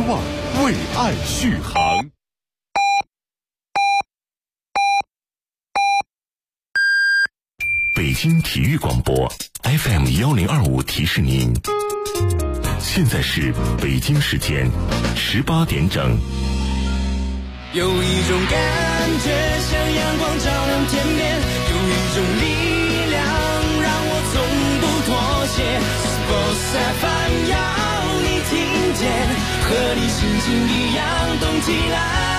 望，为爱续航。北京体育广播 FM1025 提示您，现在是北京时间18点整。 有一种感觉像阳光照亮天边，有一种力量让我从不妥协。Sports FM 要你听见，和你心情一样动起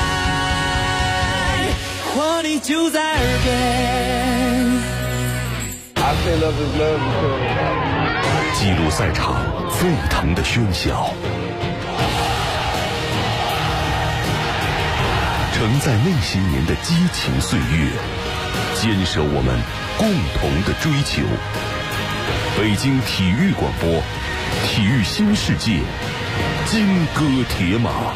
来，活力就在耳边。 I say love is love because 记录赛场沸腾的喧嚣，承载那些年的激情岁月，坚守我们共同的追求。北京体育广播，体育新世界，金戈铁马。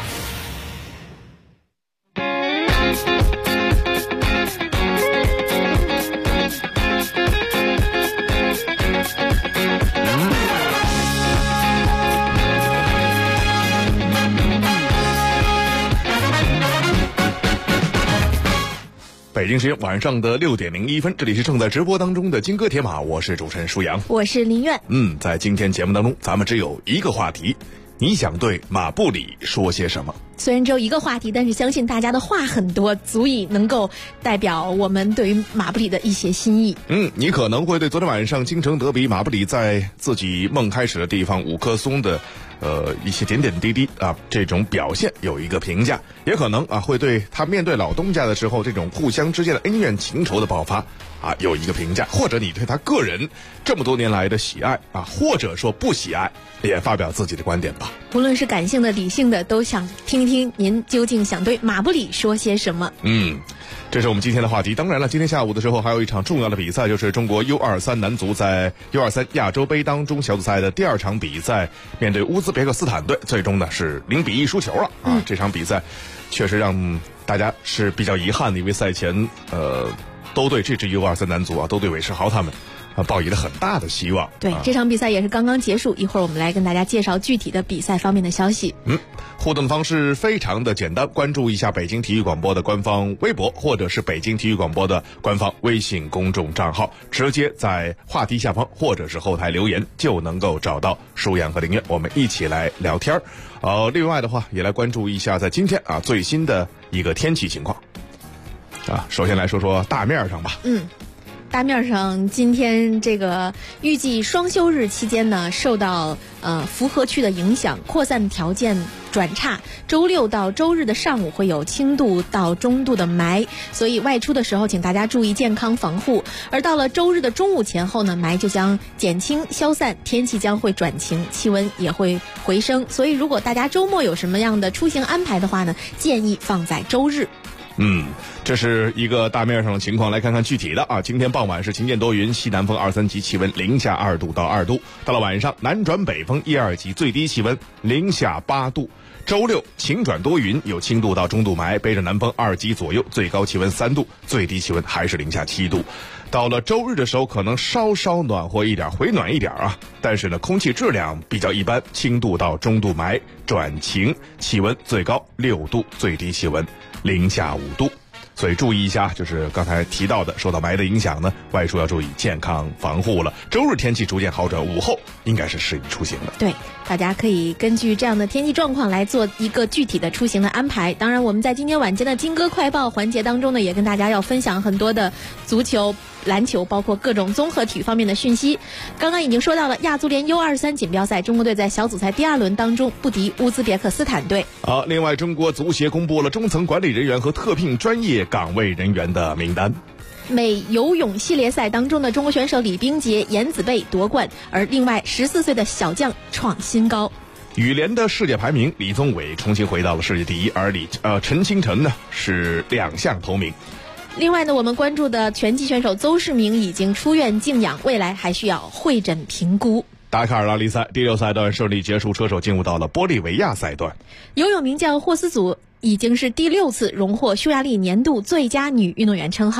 北京时间晚上的6点01分，这里是正在直播当中的金戈铁马，我是主持人舒阳， 我是林苑。 在今天节目当中，咱们只有一个话题，你想对马布里说些什么？ 虽然只有一个话题，但是相信大家的话很多，足以能够代表我们对于马布里的一些心意。 你可能会对昨天晚上京城德比马布里在自己梦开始的地方五棵松的一些点点滴滴啊，这种表现有一个评价，也可能会对他面对老东家的时候这种互相之间的恩怨情仇的爆发有一个评价，或者你对他个人这么多年来的喜爱或者说不喜爱，也发表自己的观点吧。 不论是感性的、理性的，都想听一听您究竟想对马布里说些什么。 这是我们今天的话题。当然了，今天下午的时候还有一场重要的比赛，就是中国 U23 男足在 U23 亚洲杯当中小组赛的第2场比赛，面对乌兹别克斯坦队，最终呢是0-1输球了这场比赛确实让大家是比较遗憾的，因为赛前都对这支 U23 男足都对韦世豪他们抱以了很大的希望。 对，这场比赛也是刚刚结束，一会儿我们来跟大家介绍具体的比赛方面的消息。 互动方式非常的简单，关注一下北京体育广播的官方微博，或者是北京体育广播的官方微信公众账号，直接在话题下方或者是后台留言，就能够找到舒阳和林苑，我们一起来聊天。另外的话，也来关注一下在今天最新的一个天气情况。首先来说说大面上吧。 大面上，今天这个预计双休日期间呢，受到符合区的影响，扩散条件转差。周六到周日的上午会有轻度到中度的霾，所以外出的时候请大家注意健康防护。而到了周日的中午前后呢，霾就将减轻消散，天气将会转晴，气温也会回升。所以如果大家周末有什么样的出行安排的话呢，建议放在周日。 这是一个大面上的情况，来看看具体的今天傍晚是晴间多云，西南风2-3级，气温零下2度到2度。到了晚上，南转北风1-2级，最低气温零下8度。周六晴转多云，有轻度到中度霾，背着南风2级左右，最高气温3度，最低气温还是零下7度。到了周日的时候，可能稍稍暖和一点，回暖一点但是呢，空气质量比较一般，轻度到中度霾转晴，气温最高6度，最低气温零下5度。所以注意一下，就是刚才提到的受到霾的影响呢，外出要注意健康防护了。周日天气逐渐好转，午后应该是适宜出行的。 对，大家可以根据这样的天气状况来做一个具体的出行的安排。当然，我们在今天晚间的金歌快报环节当中呢，也跟大家要分享很多的足球、篮球，包括各种综合体育方面的讯息。刚刚已经说到了亚足联 U23 锦标赛，中国队在小组赛第2轮当中不敌乌兹别克斯坦队。 另外，中国足协公布了中层管理人员和特聘专业岗位人员的名单。 美游泳系列赛当中的中国选手李冰洁、颜子贝夺冠，而另外14岁的小将创新高。 羽联的世界排名，李宗伟重新回到了世界第一，而陈清晨呢是2项头名。 另外呢，我们关注的拳击选手邹市明已经出院静养，未来还需要会诊评估。 达喀尔拉力赛第6赛段顺利结束，车手进入到了玻利维亚赛段。 游泳名将霍斯祖已经是第6次荣获匈牙利年度最佳女运动员称号。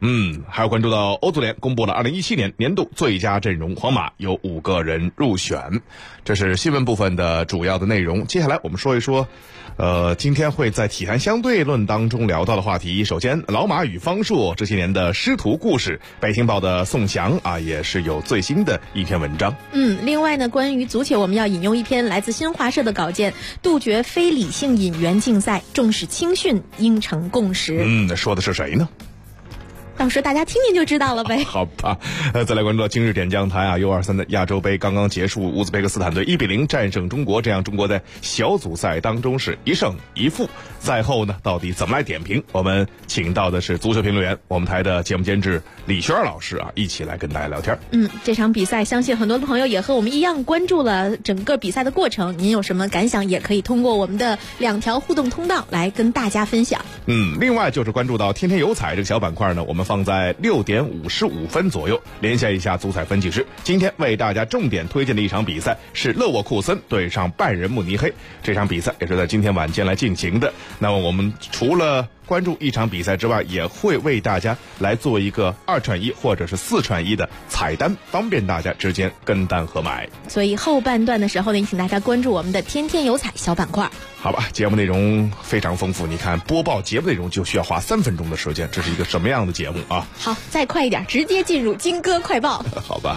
还有关注到欧足联公布了2017年年度最佳阵容，皇马有5个人入选。这是新闻部分的主要的内容。接下来我们说一说今天会在体坛相对论当中聊到的话题。首先，老马与方硕这些年的师徒故事，北京报的宋翔啊也是有最新的一篇文章。 另外呢，关于足球，我们要引用一篇来自新华社的稿件，杜绝非理性引援竞赛，重视青训应成共识。 说的是谁呢？ 到时候大家听听就知道了呗。 好吧，再来关注到今日点将台啊，U23的亚洲杯刚刚结束，乌兹别克斯坦队1-0战胜中国，这样中国在小组赛当中是1胜1负。赛后呢，到底怎么来点评？我们请到的是足球评论员，我们台的节目监制李轩老师啊，一起来跟大家聊天。 这场比赛，相信很多的朋友也和我们一样关注了整个比赛的过程。您有什么感想，也可以通过我们的2条互动通道来跟大家分享。 另外就是关注到天天有彩这个小板块呢，我们放在6点55分左右，连线一下足彩分析师。今天为大家重点推荐的一场比赛是勒沃库森对上拜仁慕尼黑，这场比赛也是在今天晚间来进行的。那么我们除了关注一场比赛之外，也会为大家来做一个2串1或者是4串1的彩单，方便大家之间跟单和买。 所以后半段的时候呢，请大家关注我们的天天有彩小板块。 好吧，节目内容非常丰富，你看播报节目内容就需要花3分钟的时间，这是一个什么样的节目啊？ 好，再快一点，直接进入金歌快报。 好吧。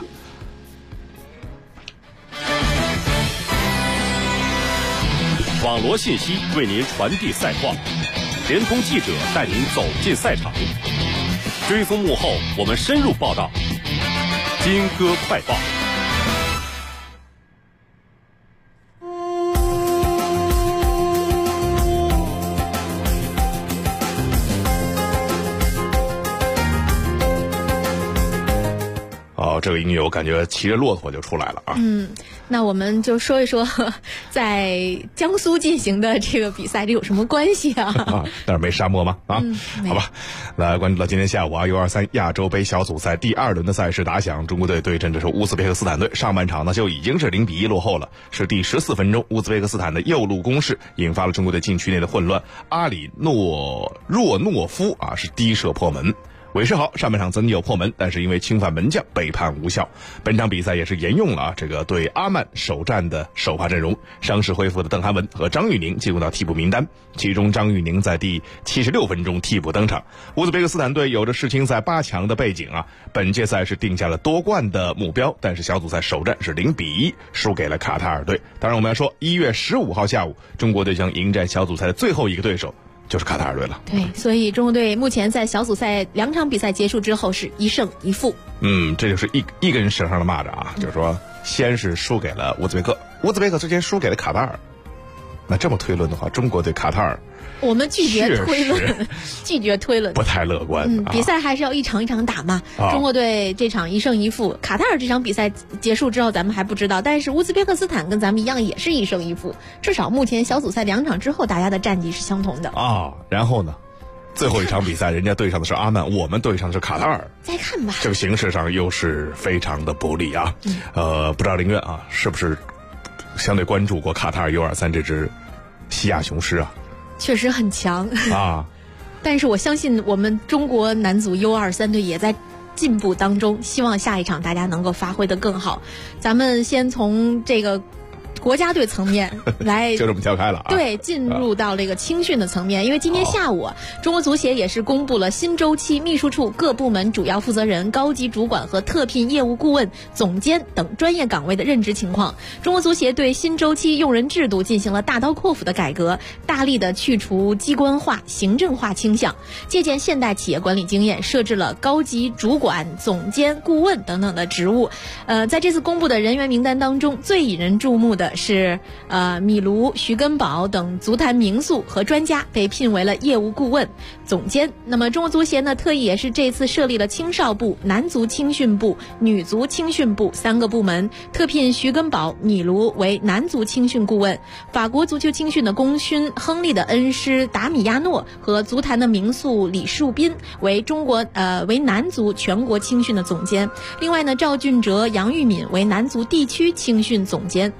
网罗信息为您传递赛况，联通记者带您走进赛场，追踪幕后，我们深入报道。金歌快报。 这个音乐我感觉骑着骆驼就出来了啊。 那我们就说一说在江苏进行的这个比赛，这有什么关系啊？ 那儿没沙漠吗？好吧，来关注到今天下午啊，U23亚洲杯小组赛第2轮的赛事打响，中国队对阵的是乌兹别克斯坦队。上半场呢就已经是0-1落后了，是第14分钟，乌兹别克斯坦的右路攻势引发了中国队禁区内的混乱，阿里若诺夫啊是低射破门。韦世豪上半场曾有破门，但是因为侵犯门将被判无效。本场比赛也是沿用了这个对阿曼首战的首发阵容，伤势恢复的邓涵文和张玉宁进入到替补名单，其中张玉宁在第76分钟替补登场。乌兹别克斯坦队有着世青赛8强的背景啊，本届赛是定下了夺冠的目标，但是小组赛首战是0-1输给了卡塔尔队。当然我们要说1月15号下午，中国队将迎战小组赛的最后一个对手，就是卡塔尔队了。 对，所以中国队目前在小组赛2场比赛结束之后是1胜1负。 这就是一根绳上的蚂蚱啊，就是说先是输给了乌兹别克，乌兹别克之前输给了卡塔尔。那这么推论的话，中国对卡塔尔， 我们拒绝推论，拒绝推论， 不太乐观。 比赛还是要一场一场打嘛。中国队这场1胜1负，卡塔尔这场比赛结束之后咱们还不知道，但是乌兹别克斯坦跟咱们一样也是1胜1负，至少目前小组赛2场之后大家的战绩是相同的啊。然后呢，最后一场比赛人家对上的是阿曼，我们对上的是卡塔尔， 再看吧。 这个形势上又是非常的不利啊。不知道林苑啊是不是相对关注过卡塔尔 U23 这支西亚雄狮啊？ 确实很强啊， 但是我相信我们中国男足 U23 队也在进步当中，希望下一场大家能够发挥得更好。咱们先从这个国家队层面来就这么跳开了啊。 对，进入到这个青训的层面，因为今天下午中国足协也是公布了新周期秘书处各部门主要负责人、高级主管和特聘业务顾问、总监等专业岗位的任职情况。中国足协对新周期用人制度进行了大刀阔斧的改革，大力的去除机关化、行政化倾向，借鉴现代企业管理经验，设置了高级主管、总监、顾问等等的职务。在这次公布的人员名单当中，最引人注目的是米卢、徐根宝等足坛名宿和专家被聘为了业务顾问、总监。那么中国足协呢，特意也是这次设立了青少部、男足青训部、女足青训部3个部门，特聘徐根宝、米卢为男足青训顾问，法国足球青训的功勋亨利的恩师达米亚诺和足坛的名宿李树斌为为男足全国青训的总监。另外呢，赵俊哲、杨玉敏为男足地区青训总监。中国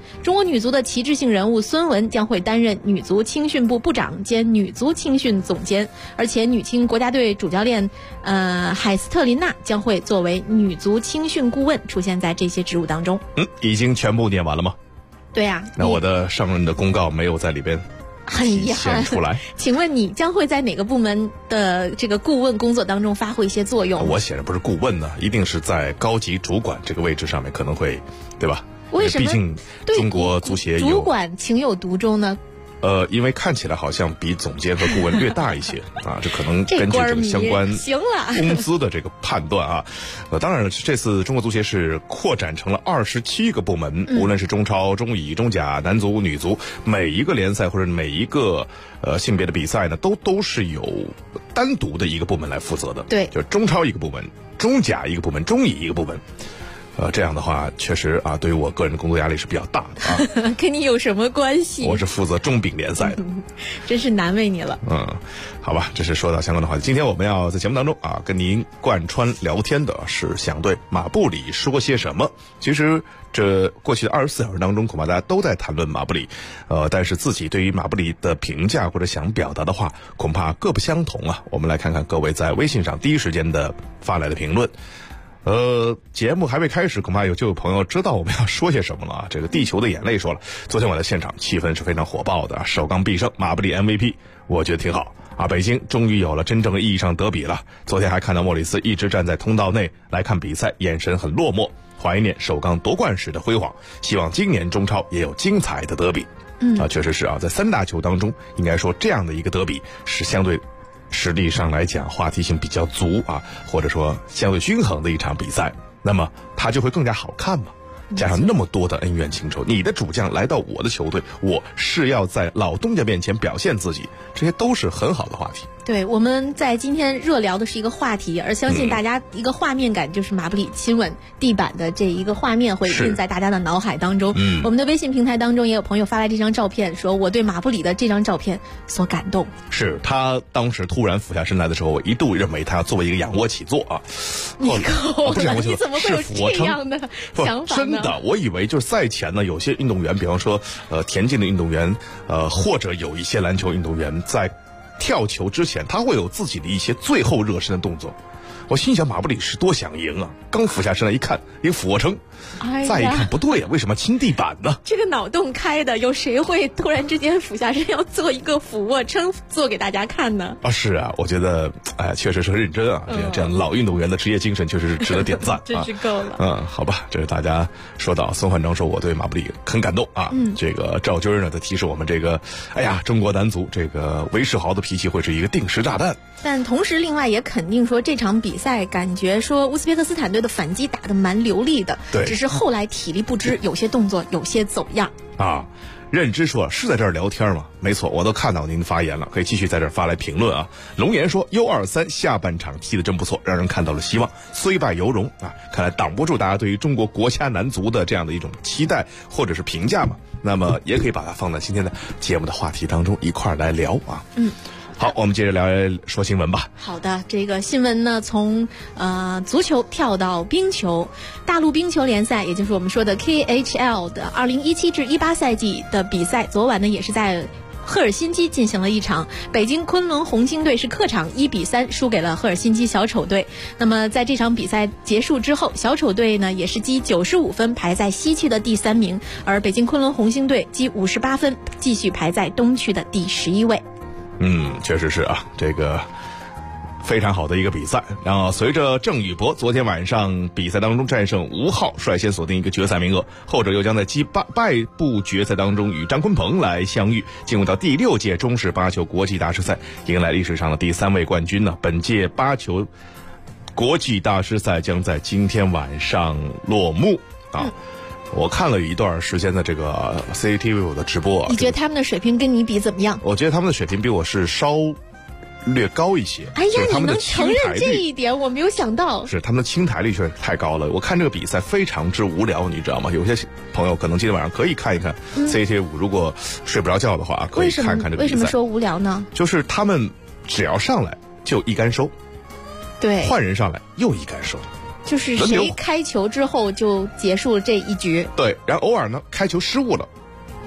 女足的旗帜性人物孙雯将会担任女足青训部部长兼女足青训总监，而且女青国家队主教练海斯特琳娜将会作为女足青训顾问出现在这些职务当中。 已经全部念完了吗？ 对啊。 那我的上任的公告没有在里边很遗憾出来。 请问你将会在哪个部门的这个顾问工作当中发挥一些作用？ 我显然不是顾问呢，一定是在高级主管这个位置上面可能会，对吧？ 为什么？ 毕竟中国足协主管情有独钟呢？ 因为看起来好像比总监和顾问略大一些啊，这可能根据这个相关工资的这个判断啊。当然了，这次中国足协是扩展成了27个部门，无论是中超、中乙、中甲、男足、女足，每一个联赛或者每一个性别的比赛呢，都是有单独的一个部门来负责的。 对， 就是中超一个部门，中甲一个部门，中乙一个部门。这样的话确实啊，对于我个人的工作压力是比较大的啊。 跟你有什么关系？ 我是负责中丙联赛的。 真是难为你了。 好吧，这是说到相关的话题。今天我们要在节目当中啊，跟您贯穿聊天的是想对马布里说些什么。其实这过去的24小时当中，恐怕大家都在谈论马布里，但是自己对于马布里的评价或者想表达的话，恐怕各不相同啊。我们来看看各位在微信上第一时间的发来的评论。节目还未开始，恐怕就有朋友知道我们要说些什么了啊。这个地球的眼泪说了，昨天我在现场，气氛是非常火爆的，首钢必胜，马布里 MVP， 我觉得挺好啊。北京终于有了真正意义上德比了。昨天还看到莫里斯一直站在通道内来看比赛，眼神很落寞，怀念首钢夺冠时的辉煌。希望今年中超也有精彩的德比。确实是啊，在3大球当中，应该说这样的一个德比是相对实力上来讲话题性比较足啊，或者说相对均衡的一场比赛，那么它就会更加好看嘛。加上那么多的恩怨情仇，你的主将来到我的球队，我是要在老东家面前表现自己，这些都是很好的话题。 对，我们在今天热聊的是一个话题，而相信大家一个画面感就是马布里亲吻地板的这一个画面会印在大家的脑海当中。我们的微信平台当中也有朋友发来这张照片，说我对马布里的这张照片所感动。是他当时突然俯下身来的时候，我一度认为他要作为一个仰卧起坐啊。 你够了，你怎么会有这样的想法呢？ 真的，我以为就是赛前呢，有些运动员，比方说田径的运动员，或者有一些篮球运动员在跳球之前，他会有自己的一些最后热身的动作。我心想马布里是多想赢啊！刚俯下身来一看，一个俯卧撑，再一看不对啊，为什么亲地板呢？ 这个脑洞开的，有谁会突然之间俯下身要做一个俯卧撑做给大家看呢？ 是啊，我觉得确实是很认真啊，这样老运动员的职业精神确实是值得点赞。 真是够了。 好吧，这是大家说到孙焕章说我对马布里很感动啊。这个赵军呢在提示我们这个，中国男足这个韦世豪的脾气会是一个定时炸弹。 但同时另外也肯定说这场比赛感觉说乌兹别克斯坦队的反击打得蛮流利的， 对， 只是后来体力不支，有些动作有些走样啊。认知说是在这儿聊天吗？没错，我都看到您的发言了，可以继续在这儿发来评论啊。龙岩说 U23 下半场踢得真不错，让人看到了希望，虽败犹荣啊。看来挡不住大家对于中国国家男足的这样的一种期待或者是评价嘛。那么也可以把它放在今天的节目的话题当中一块儿来聊啊。好，我们接着说新闻吧。 好的，这个新闻呢，从足球跳到冰球，大陆冰球联赛，也就是我们说的 KHL 的2017至18赛季的比赛，昨晚呢也是在赫尔辛基进行了一场，北京昆仑红星队是客场1-3输给了赫尔辛基小丑队。那么在这场比赛结束之后，小丑队呢也是积95分排在西区的第3名，而北京昆仑红星队积58分继续排在东区的第11位。 确实是啊，这个非常好的一个比赛。然后随着郑宇博昨天晚上比赛当中战胜吴昊，率先锁定一个决赛名额，后者又将在败部决赛当中与张坤鹏来相遇，进入到第6届中式8球国际大师赛，迎来历史上的第3位冠军呢。本届8球国际大师赛将在今天晚上落幕啊。我看了一段时间的这个 CCTV 的直播， 你觉得他们的水平跟你比怎么样？ 我觉得他们的水平比我是稍略高一些。 你能承认这一点，我没有想到。 是他们的清台率确实太高了。我看这个比赛非常之无聊，你知道吗？有些朋友可能今天晚上可以看一看 CCTV 如果睡不着觉的话，可以看看这个比赛。 为什么说无聊呢？ 就是他们只要上来就一杆收， 对， 换人上来又一杆收。 就是谁开球之后就结束了这一局。 对，然后偶尔呢开球失误了，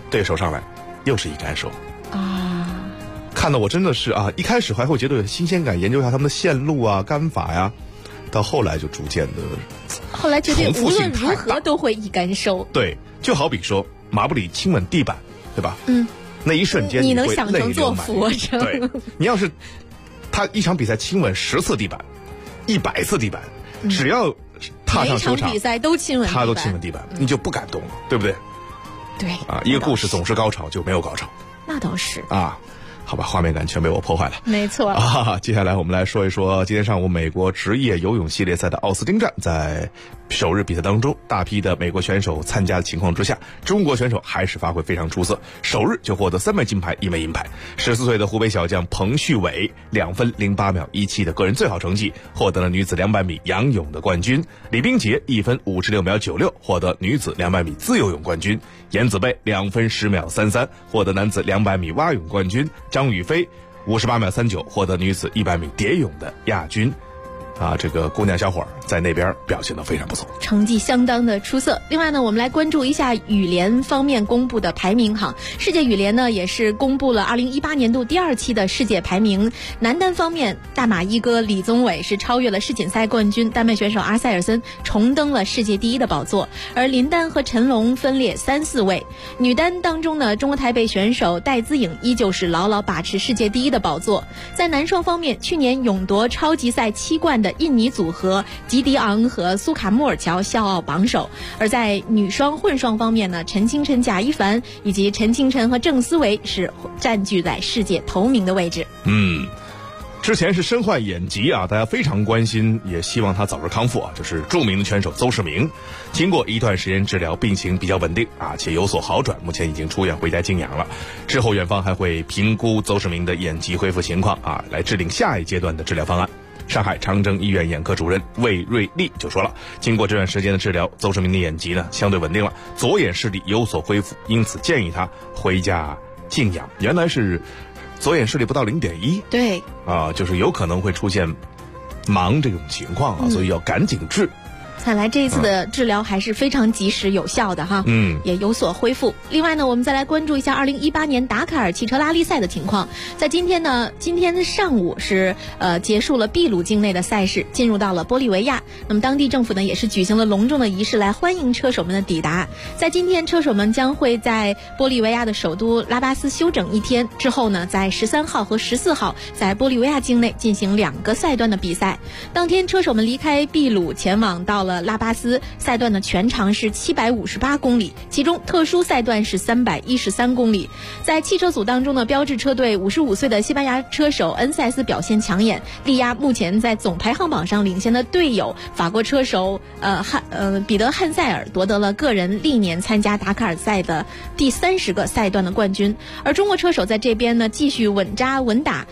对手上来又是一杆手啊， 看得我真的是啊，一开始还会觉得有新鲜感，研究一下他们的线路啊、杆法呀，到后来就逐渐的， 后来觉得无论如何都会一杆收。 对，就好比说马布里亲吻地板，对吧？那一瞬间你能想成做俯卧撑？ 对，你要是他一场比赛亲吻10次地板，100次地板，只要踏上球场， 每场比赛都亲吻地板， 他都亲吻地板，你就不敢动了，对不对？ 对啊，一个故事总是高潮就没有高潮， 那倒是啊。好吧，画面感全被我破坏了。 没错啊，接下来我们来说一说今天上午美国职业游泳系列赛的奥斯汀站，在首日比赛当中，大批的美国选手参加的情况之下，中国选手还是发挥非常出色，首日就获得3枚金牌，1枚银牌。14岁的湖北小将彭旭伟2分08秒17的个人最好成绩，获得了女子200米仰泳的冠军。李冰洁1分56秒96获得女子200米自由泳冠军。颜子贝2分10秒33获得男子200米蛙泳冠军。张雨霏58秒39获得女子100米蝶泳的亚军。啊，这个姑娘小伙在那边表现得非常不错， 成绩相当的出色。另外呢，我们来关注一下羽联方面公布的排名哈。世界羽联呢也是公布了2018年度第2期的世界排名。男单方面，大马一哥李宗伟是超越了世锦赛冠军丹麦选手阿塞尔森，重登了世界第1的宝座，而林丹和陈龙分列3、4位。女单当中呢，中国台北选手戴资颖依旧是牢牢把持世界第1的宝座。在男双方面，去年勇夺超级赛7冠的印尼组合吉迪昂和苏卡穆尔乔笑傲榜首。而在女双混双方面呢，陈清晨、贾一凡以及陈清晨和郑思维是占据在世界头名的位置。 之前是身患眼疾啊，大家非常关心，也希望他早日康复啊。就是著名的拳手邹市明，经过一段时间治疗，病情比较稳定啊，且有所好转，目前已经出院回家静养了。之后院方还会评估邹市明的眼疾恢复情况啊，来制定下一阶段的治疗方案。上海长征医院眼科主任魏瑞丽就说了，经过这段时间的治疗，邹市明的眼疾呢相对稳定了，左眼视力有所恢复，因此建议他回家静养。原来是左眼视力不到0.1， 对啊，就是有可能会出现盲这种情况啊，所以要赶紧治。 看来这一次的治疗还是非常及时有效的哈，也有所恢复。另外呢，我们再来关注一下2018年达喀尔汽车拉力赛的情况。在今天上午是结束了秘鲁境内的赛事，进入到了玻利维亚。那么当地政府呢也是举行了隆重的仪式来欢迎车手们的抵达。在今天，车手们将会在玻利维亚的首都拉巴斯休整1天，之后呢，在13号和14号在玻利维亚境内进行2个赛段的比赛。当天，车手们离开秘鲁，前往到了拉巴斯，赛段的全长是758公里，其中特殊赛段是313公里。在汽车组当中呢，标致车队55岁的西班牙车手恩塞斯表现抢眼，力压目前在总排行榜上领先的队友法国车手彼得汉塞尔，夺得了个人历年参加达喀尔赛的第30个赛段的冠军。而中国车手在这边呢，继续稳扎稳打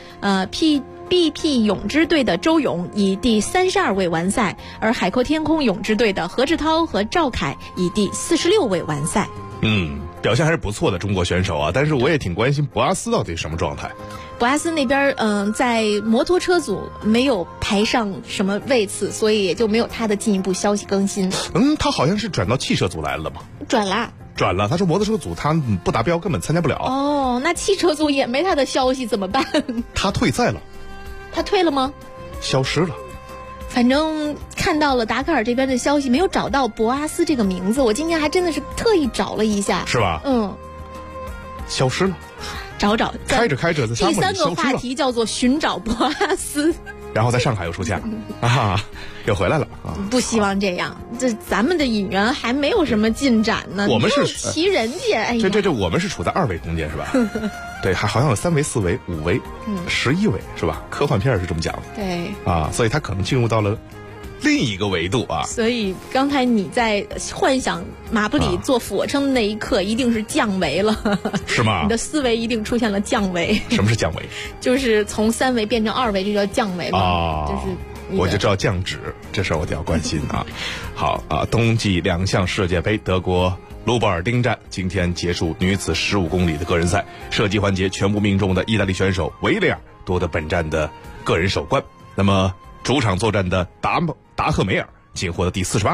BP 泳之队的周勇以第32位完赛，而海阔天空泳之队的何志涛和赵凯以第46位完赛。 表现还是不错的中国选手啊，但是我也挺关心博阿斯到底什么状态。 博阿斯那边在摩托车组没有排上什么位次，所以也就没有他的进一步消息更新。 他好像是转到汽车组来了嘛？ 转了， 他说摩托车组他不达标，根本参加不了。 哦，那汽车组也没他的消息怎么办？ 他退赛了。 他退了吗？ 消失了。 反正看到了达喀尔这边的消息，没有找到博阿斯这个名字。我今天还真的是特意找了一下， 是吧？消失了。 找开着在沙漠里消失了。 第3个话题叫做寻找博阿斯， 然后在上海又出现了啊，又回来了啊！ 不希望这样，这咱们的引援还没有什么进展呢。 我们是骑人家，哎呀， 这我们是处在2维空间是吧？对，还好像有3维、4维、5维、11维是吧？科幻片是这么讲的。 对啊，所以他可能进入到了另一个维度啊。 所以刚才你在幻想马布里做俯卧撑的那一刻，一定是降维了， 是吗？ 你的思维一定出现了降维。 什么是降维？ 就是从3维变成2维，这叫降维嘛？就是我就知道降脂，这事儿我就要关心啊。好啊，冬季2项世界杯，德国卢博尔丁站今天结束女子15公里的个人赛，射击环节全部命中的意大利选手维雷尔夺得本站的个人首冠。那么主场作战的达赫梅尔仅获得第48名，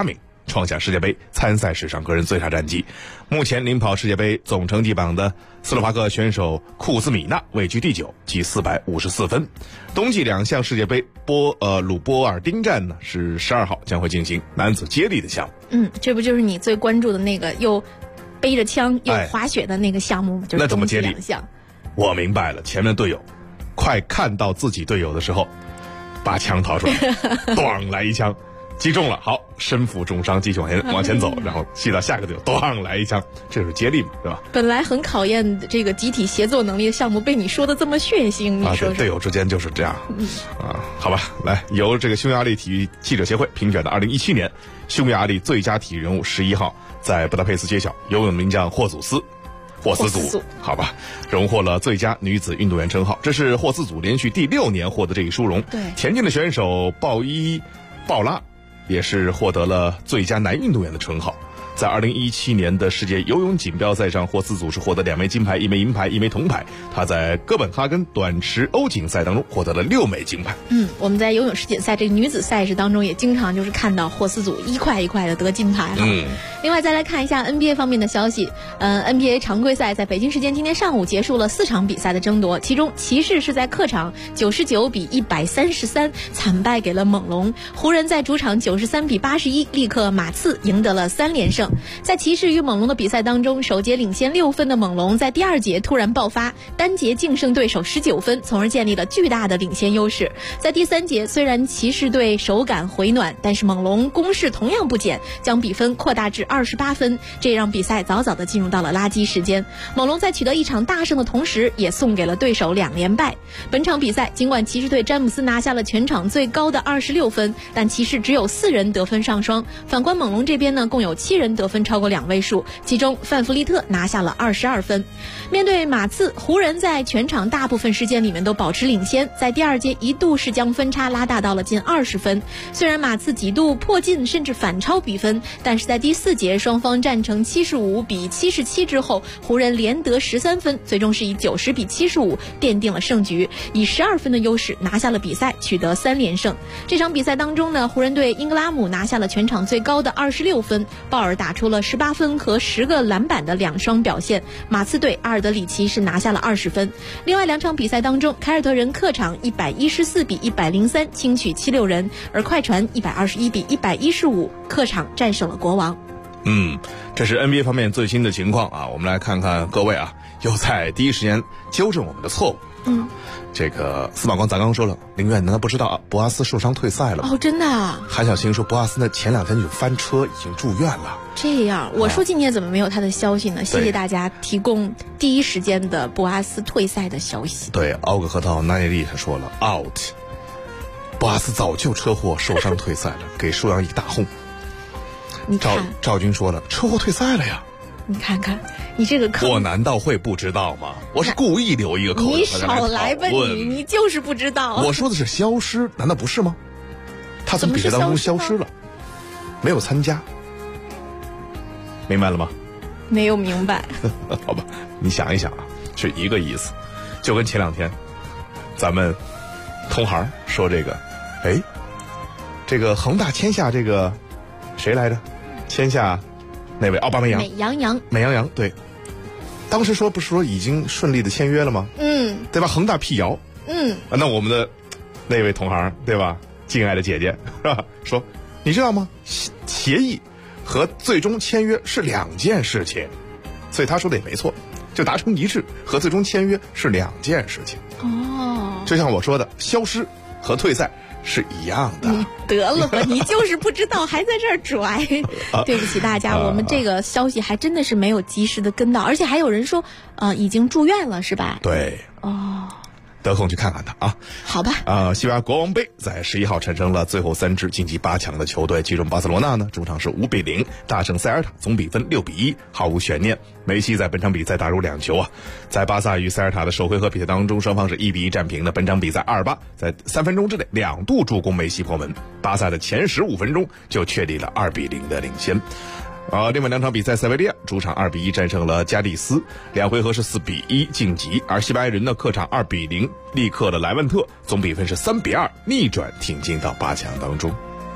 创下世界杯参赛史上个人最差战绩。目前领跑世界杯总成绩榜的斯洛伐克选手库兹米纳位居第9，积454分。冬季2项世界杯鲁波尔丁站呢是12号将会进行男子接力的项目。 这不就是你最关注的那个又背着枪又滑雪的那个项目吗？就是冬季2项。 我明白了，前面的队友快看到自己队友的时候，把枪掏出来，咣来一枪，击中了，好，身负重伤，继续往前走，然后击到下个队友，咣来一枪，这是接力嘛，对吧？ 本来很考验这个集体协作能力的项目，被你说的这么血腥，你说说。 队友之间就是这样，好吧，来，由这个匈牙利体育记者协会评选的2017年匈牙利最佳体育人物11号在布达佩斯揭晓，游泳名将霍斯祖，好吧，荣获了最佳女子运动员称号，这是霍斯祖连续第6年获得这一殊荣。 对， 田径的选手鲍拉也是获得了最佳男运动员的称号。在2017年的世界游泳锦标赛上，霍斯祖是获得2枚金牌、1枚银牌、1枚铜牌。他在哥本哈根短池欧锦赛当中获得了6枚金牌。 我们在游泳世锦赛这个女子赛事当中，也经常就是看到霍斯祖一块一块的得金牌哈。另外再来看一下 NBA 方面的消息，NBA 常规赛在北京时间今天上午结束了4场比赛的争夺，其中骑士是在客场99比133惨败给了猛龙，湖人在主场93比81力克马刺，赢得了3连胜。在骑士与猛龙的比赛当中，首节领先6分的猛龙在第2节突然爆发，单节净胜对手19分，从而建立了巨大的领先优势。在第3节，虽然骑士队手感回暖，但是猛龙攻势同样不减，将比分扩大至28分，这让比赛早早的进入到了垃圾时间。猛龙在取得一场大胜的同时，也送给了对手2连败。本场比赛，尽管骑士队詹姆斯拿下了全场最高的26分，但骑士只有4人得分上双。反观猛龙这边呢，共有7人得分超过2位数，其中范弗利特拿下了22分。面对马刺，湖人在全场大部分时间里面都保持领先，在第2节一度是将分差拉大到了近20分。虽然马刺几度破近甚至反超比分，但是在第4节双方战成75比77之后，湖人连得13分，最终是以90比75奠定了胜局，以12分的优势拿下了比赛，取得3连胜。这场比赛当中呢，湖人队英格拉姆拿下了全场最高的26分，鲍尔打出了18分和10个篮板的2双表现，马刺队阿尔德里奇是拿下了20分。另外2场比赛当中，凯尔特人客场114比103轻取76人，而快船121比115客场战胜了国王。 这是 NBA 方面最新的情况啊，我们来看看各位啊，又在第一时间纠正我们的错误。这个司马光咱刚说了，林苑难道不知道博阿斯受伤退赛了吗？ 真的啊？ 韩小青说博阿斯呢前2天就翻车，已经住院了。 这样，我说今天怎么没有他的消息呢？谢谢大家提供第一时间的博阿斯退赛的消息。 对，奥格核桃纳内利他说了 out， 博阿斯早就车祸受伤退赛了，给舒阳一大轰。 你看， 赵军说了车祸退赛了呀。 你看看，你这个坑， 我难道会不知道吗？我是故意留一个口子。 你少来吧你就是不知道。 我说的是消失，难道不是吗？他从比赛当中消失了，没有参加，明白了吗？ 没有明白。 好吧，你想一想啊，是一个意思。就跟前2天咱们同行说这个，这个恒大签下这个谁来着？签下那位奥巴梅扬，美羊羊，对，当时不是说已经顺利的签约了吗？对吧？恒大辟谣，那我们的那位同行，对吧？敬爱的姐姐是吧？说你知道吗？协议和最终签约是2件事情，所以他说的也没错，就达成一致和最终签约是2件事情。就像我说的，消失和退赛是一样的。 你得了吧，你就是不知道，还在这儿拽。对不起大家，我们这个消息还真的是没有及时的跟到，而且还有人说，已经住院了，是吧？ 对。得空去看看他啊。 好吧。 西班牙国王杯在11号产生了最后3支晋级8强的球队，其中巴塞罗那呢主场是5比0大胜塞尔塔，总比分6比1，毫无悬念。梅西在本场比赛打入2球啊，在巴萨与塞尔塔的首回合比赛当中，双方是1比1战平的。本场比赛2-8，在3分钟之内2度助攻梅西破门，巴萨的前15分钟就确立了2比0的领先。另外2场比赛，塞维利亚主场2比1战胜了加的斯，2回合是4比1晋级，而西班牙人呢客场2比0力克了莱万特，总比分是3比2逆转挺进到8强当中。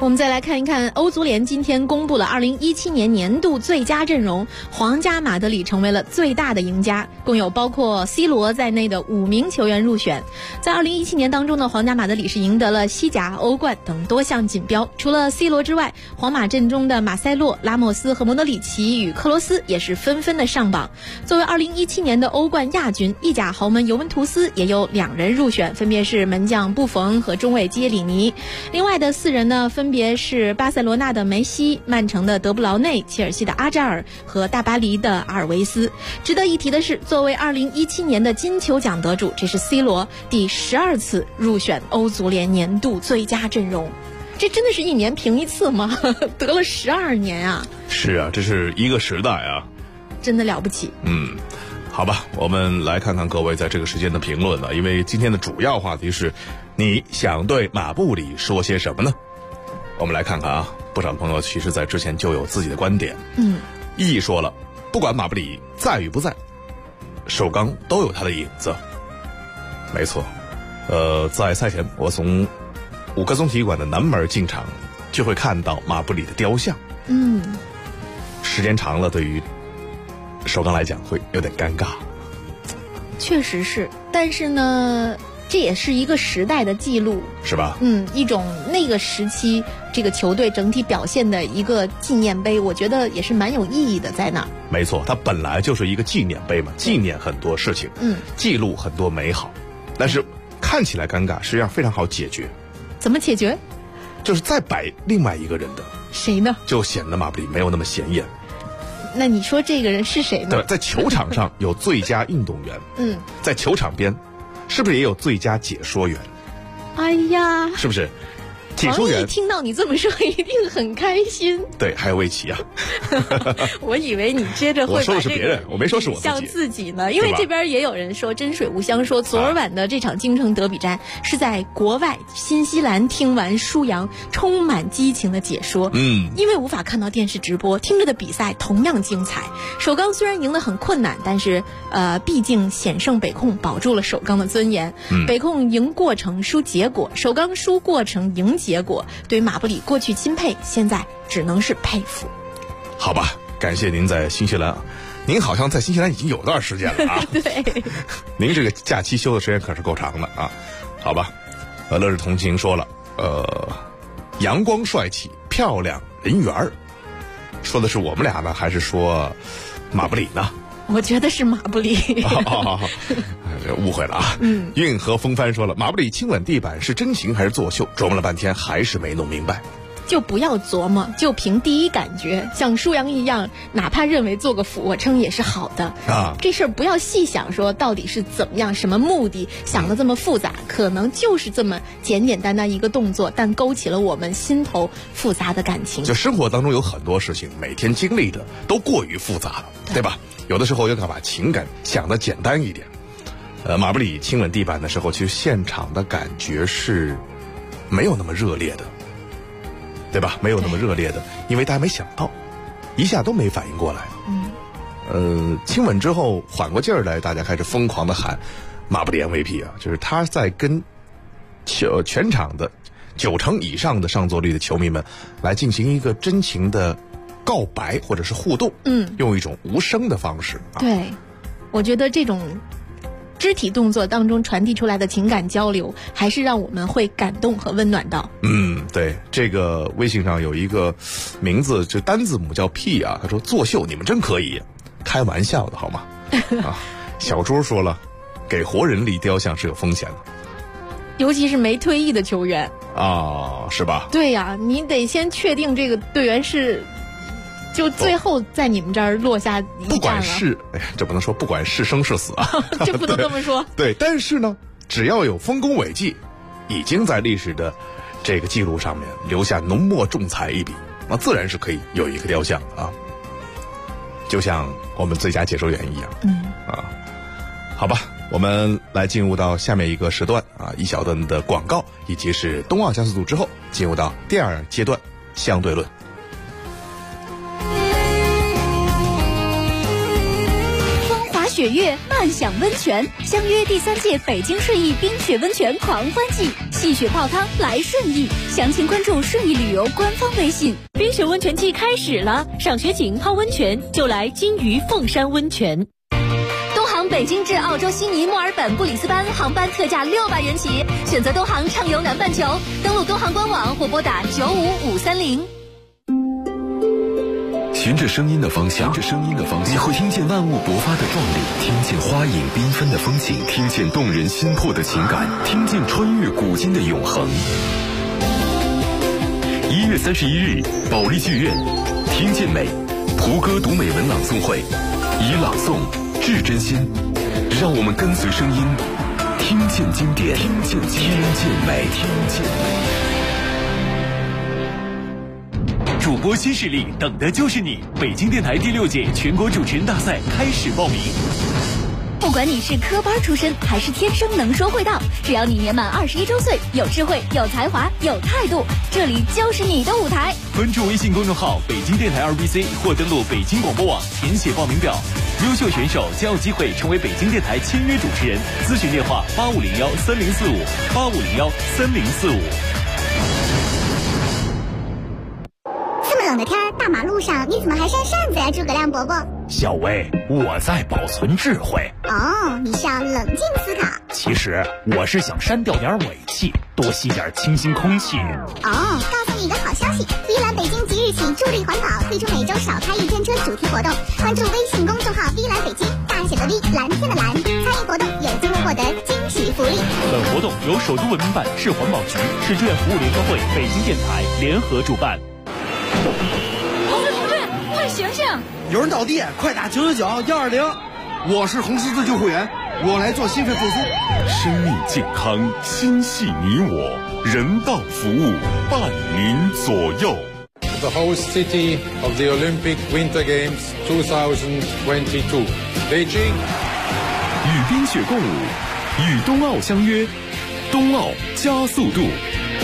我们再来看一看欧足联今天公布了2017年年度最佳阵容，皇家马德里成为了最大的赢家，共有包括 C 罗在内的5名球员入选。在2017年当中呢，皇家马德里是赢得了西甲、欧冠等多项锦标。除了 C 罗之外，皇马阵中的马塞洛、拉莫斯和莫德里奇与克罗斯也是纷纷的上榜。作为2017年的欧冠亚军，意甲豪门尤文图斯也有2人入选，分别是门将布冯和中卫基耶里尼。另外的4人呢，分别是巴塞罗那的梅西、曼城的德布劳内、切尔西的阿扎尔和大巴黎的阿尔维斯。值得一提的是，作为2017年的金球奖得主，这是 C 罗第12次入选欧足联年度最佳阵容。这真的是1年评1次吗？得了12年啊！ 是啊，这是一个时代啊， 真的了不起。 好吧，我们来看看各位在这个时间的评论了。因为今天的主要话题是，你想对马布里说些什么呢？我们来看看啊，不少朋友其实在之前就有自己的观点。意义说了，不管马布里在与不在，首钢都有他的影子。没错，在赛前我从5棵松体育馆的南门进场，就会看到马布里的雕像。时间长了，对于首钢来讲会有点尴尬。 确实是，但是呢，这也是一个时代的记录， 是吧？ 一种那个时期这个球队整体表现的一个纪念碑，我觉得也是蛮有意义的在那儿。 没错，它本来就是一个纪念碑嘛，纪念很多事情，记录很多美好，但是看起来尴尬，实际上非常好解决。 怎么解决？ 就是再摆另外一个人的， 谁呢？ 就显得马布里没有那么显眼。 那你说这个人是谁呢？ 对，在球场上有最佳运动员，在球场边，是不是也有最佳解说员？ 哎呀， 是不是？解说员听到你这么说，一定很开心。 对，还有魏奇啊。 我以为你接着会我说的是别人，我没说是我自己呢。因为这边也有人说真水无香，说昨晚的这场京城德比战是在国外新西兰听完舒阳充满激情的解说。因为无法看到电视直播，听着的比赛同样精彩。首钢虽然赢得很困难，但是毕竟险胜北控，保住了首钢的尊严。北控赢过程输结果，首钢输过程赢结果，对马布里过去钦佩，现在只能是佩服。 好吧，感谢您在新西兰，您好像在新西兰已经有段时间了啊。 对， 您这个假期休的时间可是够长的啊。好吧，乐日同情说了，阳光帅气漂亮人缘儿，说的是我们俩呢，还是说马布里呢？ 我觉得是马布里。 误会了啊。运河风帆说了，马布里亲吻地板是真情还是作秀？琢磨了半天还是没弄明白。 就不要琢磨，就凭第一感觉，像舒阳一样，哪怕认为做个俯卧撑也是好的啊。这事儿不要细想说到底是怎么样，什么目的，想得这么复杂，可能就是这么简简单单一个动作，但勾起了我们心头复杂的感情。 就生活当中有很多事情，每天经历的都过于复杂了，对吧？有的时候要把情感想得简单一点。马布里亲吻地板的时候，其实现场的感觉是没有那么热烈的，对吧？没有那么热烈的，因为大家没想到，一下都没反应过来。亲吻之后缓过劲儿来，大家开始疯狂的喊马布里 MVP 啊，就是他在跟全场的90%以上的上座率的球迷们来进行一个真情的告白或者是互动，用一种无声的方式。 对，我觉得这种肢体动作当中传递出来的情感交流，还是让我们会感动和温暖到。 对，这个微信上有一个名字就单字母叫 P 啊，他说作秀你们真可以，开玩笑的好吗？小朱说了，给活人立雕像是有风险的， 尤其是没退役的球员啊，是吧？ 对呀，你得先确定这个队员是。就最后在你们这儿落下一战了。 不管是，这不能说不管是生是死啊， 这不能这么说。 对，但是呢，只要有丰功伟绩，已经在历史的这个记录上面留下浓墨重彩一笔，那自然是可以有一个雕像啊，就像我们最佳解说员一样。好吧，我们来进入到下面一个时段啊，一小段的广告，以及是冬奥加速度之后，进入到第二阶段相对论。 雪月漫享温泉，相约第3届北京顺义冰雪温泉狂欢季，戏雪泡汤来顺义，详情关注顺义旅游官方微信。 冰雪温泉季开始了，赏雪景泡温泉就来金鱼凤山温泉。 东航北京至澳洲悉尼、墨尔本、布里斯班航班特价600元起，选择东航畅游南半球，登录东航官网或拨打95530。 循着声音的方向，你会听见万物勃发的壮丽，听见花影缤纷的风景，听见动人心魄的情感，听见穿越古今的永恒。1月31日，保利剧院，听见美，蒲歌读美文朗诵会，以朗诵致真心，让我们跟随声音，听见经典，听见美。 主播新势力，等的就是你！北京电台第6届全国主持人大赛开始报名。 不管你是科班出身还是天生能说会道，只要你年满21周岁，有智慧、有才华、有态度，这里就是你的舞台。 关注微信公众号北京电台2BC 或登录北京广播网填写报名表。优秀选手将有机会成为北京电台签约主持人。咨询电话85013045，85013045。 冷的天，大马路上你怎么还扇扇子呀，诸葛亮伯伯？ 小薇，我在保存智慧。 哦，你是要冷静思考。 其实我是想删掉点尾气，多吸点清新空气。 哦，告诉你一个好消息，V蓝北京即日起助力环保，推出每周少开1天车主题活动。关注微信公众号 V蓝北京，大写的 V， 蓝天的蓝，参与活动有机会获得惊喜福利。 本活动由首都文明办、市环保局、市志愿服务联合会、北京电台联合主办。 同志，快醒醒！ 有人倒地，快打999-120。我是红十字救护员，我来做心肺复苏。 生命健康，心系你我，人道服务伴您左右。 The host city of the Olympic Winter Games 2022, Beijing。 与冰雪共舞，与冬奥相约，冬奥加速度。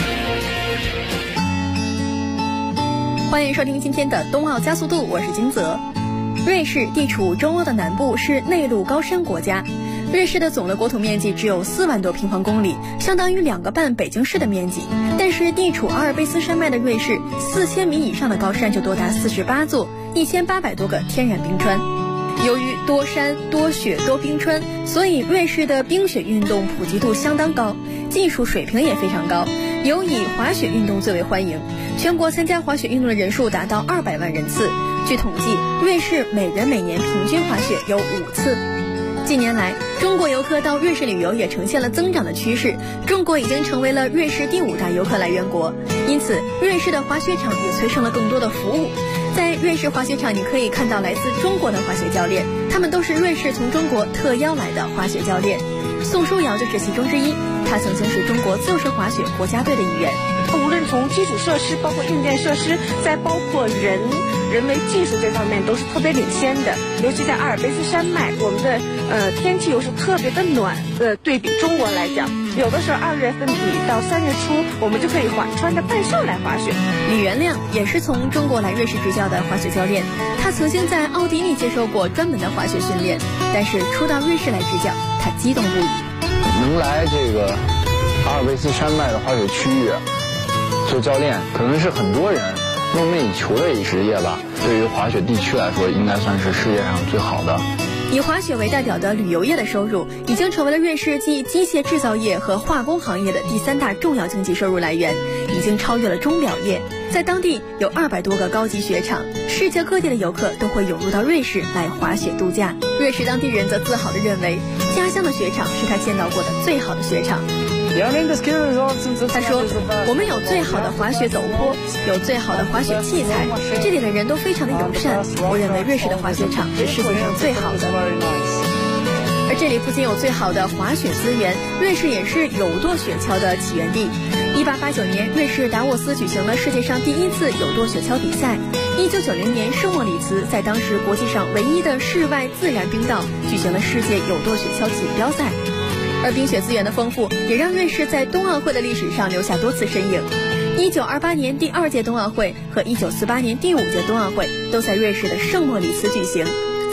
欢迎收听今天的冬奥加速度，我是金泽。瑞士地处中欧的南部，是内陆高山国家。瑞士的总的国土面积只有4万多平方公里，相当于2个半北京市的面积。但是地处阿尔卑斯山脉的瑞士，4000米以上的高山就多达48座，1800多个天然冰川。由于多山、多雪、多冰川，所以瑞士的冰雪运动普及度相当高，技术水平也非常高，尤以滑雪运动最为欢迎。全国参加滑雪运动的人数达到200万人次。据统计，瑞士每人每年平均滑雪有5次。近年来，中国游客到瑞士旅游也呈现了增长的趋势，中国已经成为了瑞士第5大游客来源国，因此瑞士的滑雪场也催生了更多的服务。在瑞士滑雪场，你可以看到来自中国的滑雪教练，他们都是瑞士从中国特邀来的滑雪教练。宋书瑶就是其中之一，他曾经是中国自由式滑雪国家队的一员。 无论从基础设施，包括硬件设施，再包括人为技术这方面都是特别领先的。尤其在阿尔卑斯山脉，我们的天气又是特别的暖，对比中国来讲，有的时候2月份底到3月初，我们就可以穿着半袖来滑雪。 李元亮也是从中国来瑞士执教的滑雪教练，他曾经在奥地利接受过专门的滑雪训练，但是初到瑞士来执教，他激动不已。 能来这个阿尔卑斯山脉的滑雪区域做教练，可能是很多人梦寐以求的一职业吧。对于滑雪地区来说，应该算是世界上最好的。 以滑雪为代表的旅游业的收入，已经成为了瑞士继机械制造业和化工行业的第3大重要经济收入来源，已经超越了钟表业。在当地有200多个高级雪场，世界各地的游客都会涌入到瑞士来滑雪度假。瑞士当地人则自豪地认为，家乡的雪场是他见到过的最好的雪场。他说，我们有最好的滑雪陡坡，有最好的滑雪器材，这里的人都非常的友善，我认为瑞士的滑雪场是世界上最好的。而这里不仅有最好的滑雪资源，瑞士也是有舵雪橇的起源地。1889年，瑞士达沃斯举行了世界上第1次有舵雪橇比赛。1990年，圣莫里茨在当时国际上唯一的室外自然冰道举行了世界有舵雪橇锦标赛。而冰雪资源的丰富，也让瑞士在冬奥会的历史上留下多次身影。1928年第2届冬奥会和1948年第5届冬奥会都在瑞士的圣莫里茨举行。在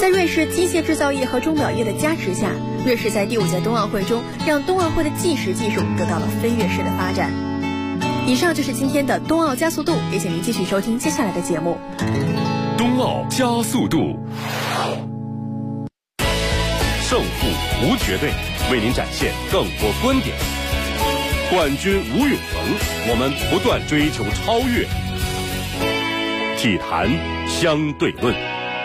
在瑞士机械制造业和钟表业的加持下，瑞士在第5届冬奥会中让冬奥会的计时技术得到了飞跃式的发展。以上就是今天的冬奥加速度，也请您继续收听接下来的节目。 冬奥加速度， 胜负无绝对，为您展现更多观点。冠军无永恒，我们不断追求超越。体坛相对论。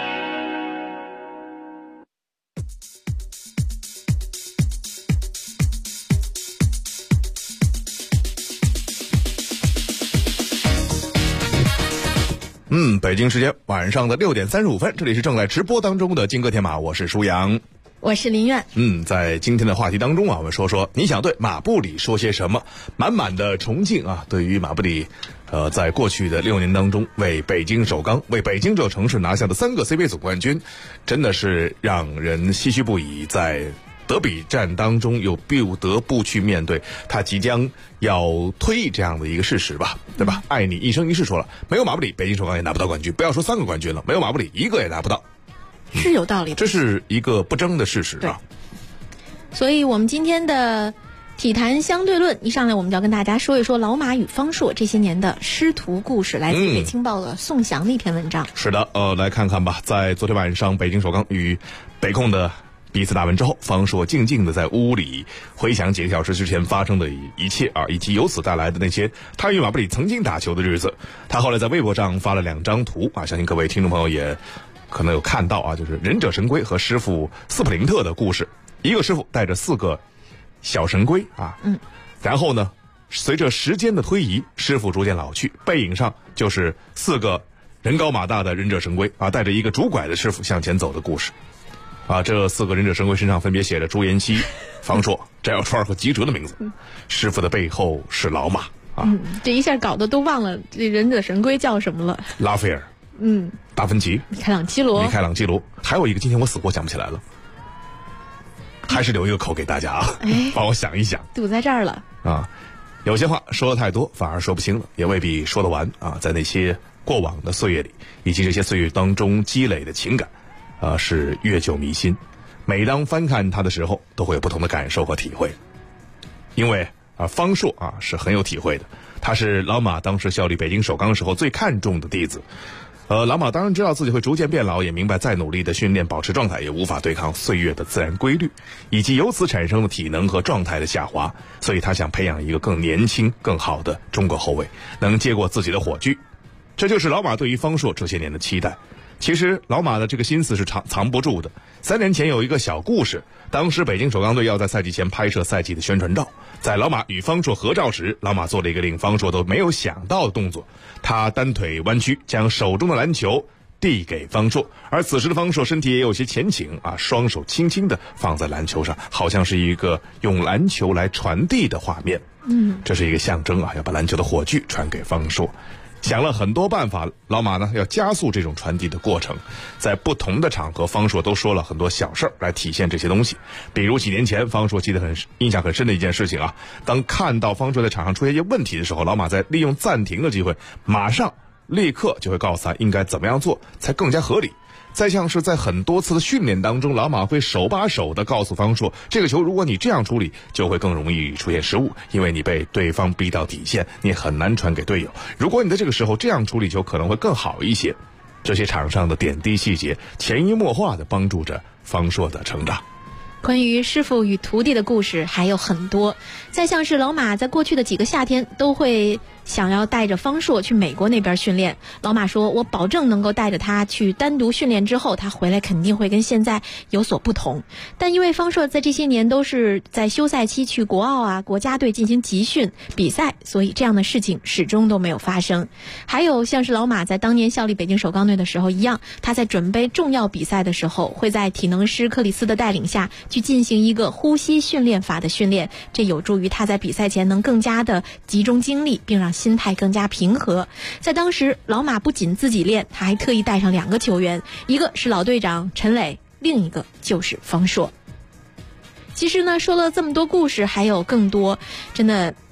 北京时间晚上的6点35分，这里是正在直播当中的金戈铁马，我是舒阳， 我是林苑。 在今天的话题当中啊，我们说说你想对马布里说些什么？满满的崇敬啊，对于马布里，在过去的6年当中，为北京首钢，为北京这座城市拿下的3个 CBA 总冠军，真的是让人唏嘘不已。在德比战当中，又不得不去面对他即将要退役这样的一个事实吧，对吧？爱你一生一世说了，没有马布里，北京首钢也拿不到冠军。不要说3个冠军了，没有马布里1个也拿不到， 是有道理的。 这是一个不争的事实啊。 所以我们今天的体坛相对论一上来，我们就要跟大家说一说老马与方硕这些年的师徒故事，来自北青报的宋翔的一篇文章。 是的，来看看吧。在昨天晚上北京首钢与北控的彼此打完之后，方硕静静的在屋里回想几个小时之前发生的一切啊，以及由此带来的那些他与马布里曾经打球的日子。他后来在微博上发了2张图啊，相信各位听众朋友也可能有看到啊，就是忍者神龟和师傅斯普林特的故事。一个师傅带着4个小神龟啊，然后呢，随着时间的推移，师傅逐渐老去，背影上就是4个人高马大的忍者神龟啊，带着一个拄拐的师傅向前走的故事。啊，这4个忍者神龟身上分别写着朱延熙、方硕、翟小川和吉哲的名字。师傅的背后是老马啊。 这一下搞得都忘了这忍者神龟叫什么了。 拉斐尔，达芬奇， 米开朗基罗， 还有一个今天我死活想不起来了，还是留一个口给大家啊，帮我想一想。 堵在这儿了啊，有些话说的太多反而说不清了，也未必说得完啊。在那些过往的岁月里，以及这些岁月当中积累的情感。是越久弥新，每当翻看他的时候，都会有不同的感受和体会。因为方硕是很有体会的，他是老马当时效力北京首钢时候最看重的弟子。老马当然知道自己会逐渐变老，也明白再努力的训练保持状态也无法对抗岁月的自然规律，以及由此产生的体能和状态的下滑，所以他想培养一个更年轻更好的中国后卫，能接过自己的火炬。这就是老马对于方硕这些年的期待。其实老马的这个心思是藏不住的。3年前有一个小故事，当时北京首钢队要在赛季前拍摄赛季的宣传照，在老马与方硕合照时，老马做了一个令方硕都没有想到的动作，他单腿弯曲，将手中的篮球递给方硕，而此时的方硕身体也有些前倾啊，双手轻轻地放在篮球上，好像是一个用篮球来传递的画面。这是一个象征啊，要把篮球的火炬传给方硕。想了很多办法，老马呢要加速这种传递的过程，在不同的场合，方硕都说了很多小事儿来体现这些东西。比如几年前，方硕记得印象很深的一件事情啊，当看到方硕在场上出现一些问题的时候，老马在利用暂停的机会，马上立刻就会告诉他应该怎么样做才更加合理。再像是在很多次的训练当中，老马会手把手的告诉方硕，这个球如果你这样处理就会更容易出现失误，因为你被对方逼到底线，你很难传给队友，如果你在这个时候这样处理球可能会更好一些。这些场上的点滴细节潜移默化的帮助着方硕的成长。 关于师傅与徒弟的故事还有很多，再像是老马在过去的几个夏天都会想要带着方硕去美国那边训练。老马说，我保证能够带着他去单独训练之后，他回来肯定会跟现在有所不同。但因为方硕在这些年都是在休赛期去国奥啊国家队进行集训比赛，所以这样的事情始终都没有发生。还有像是老马在当年效力北京首钢队的时候一样，他在准备重要比赛的时候，会在体能师克里斯的带领下去进行一个呼吸训练法的训练，这有助于他在比赛前能更加的集中精力，并让心态更加平和。在当时，老马不仅自己练，他还特意带上2个球员，一个是老队长陈磊，另一个就是方硕。其实呢，说了这么多故事，还有更多，真的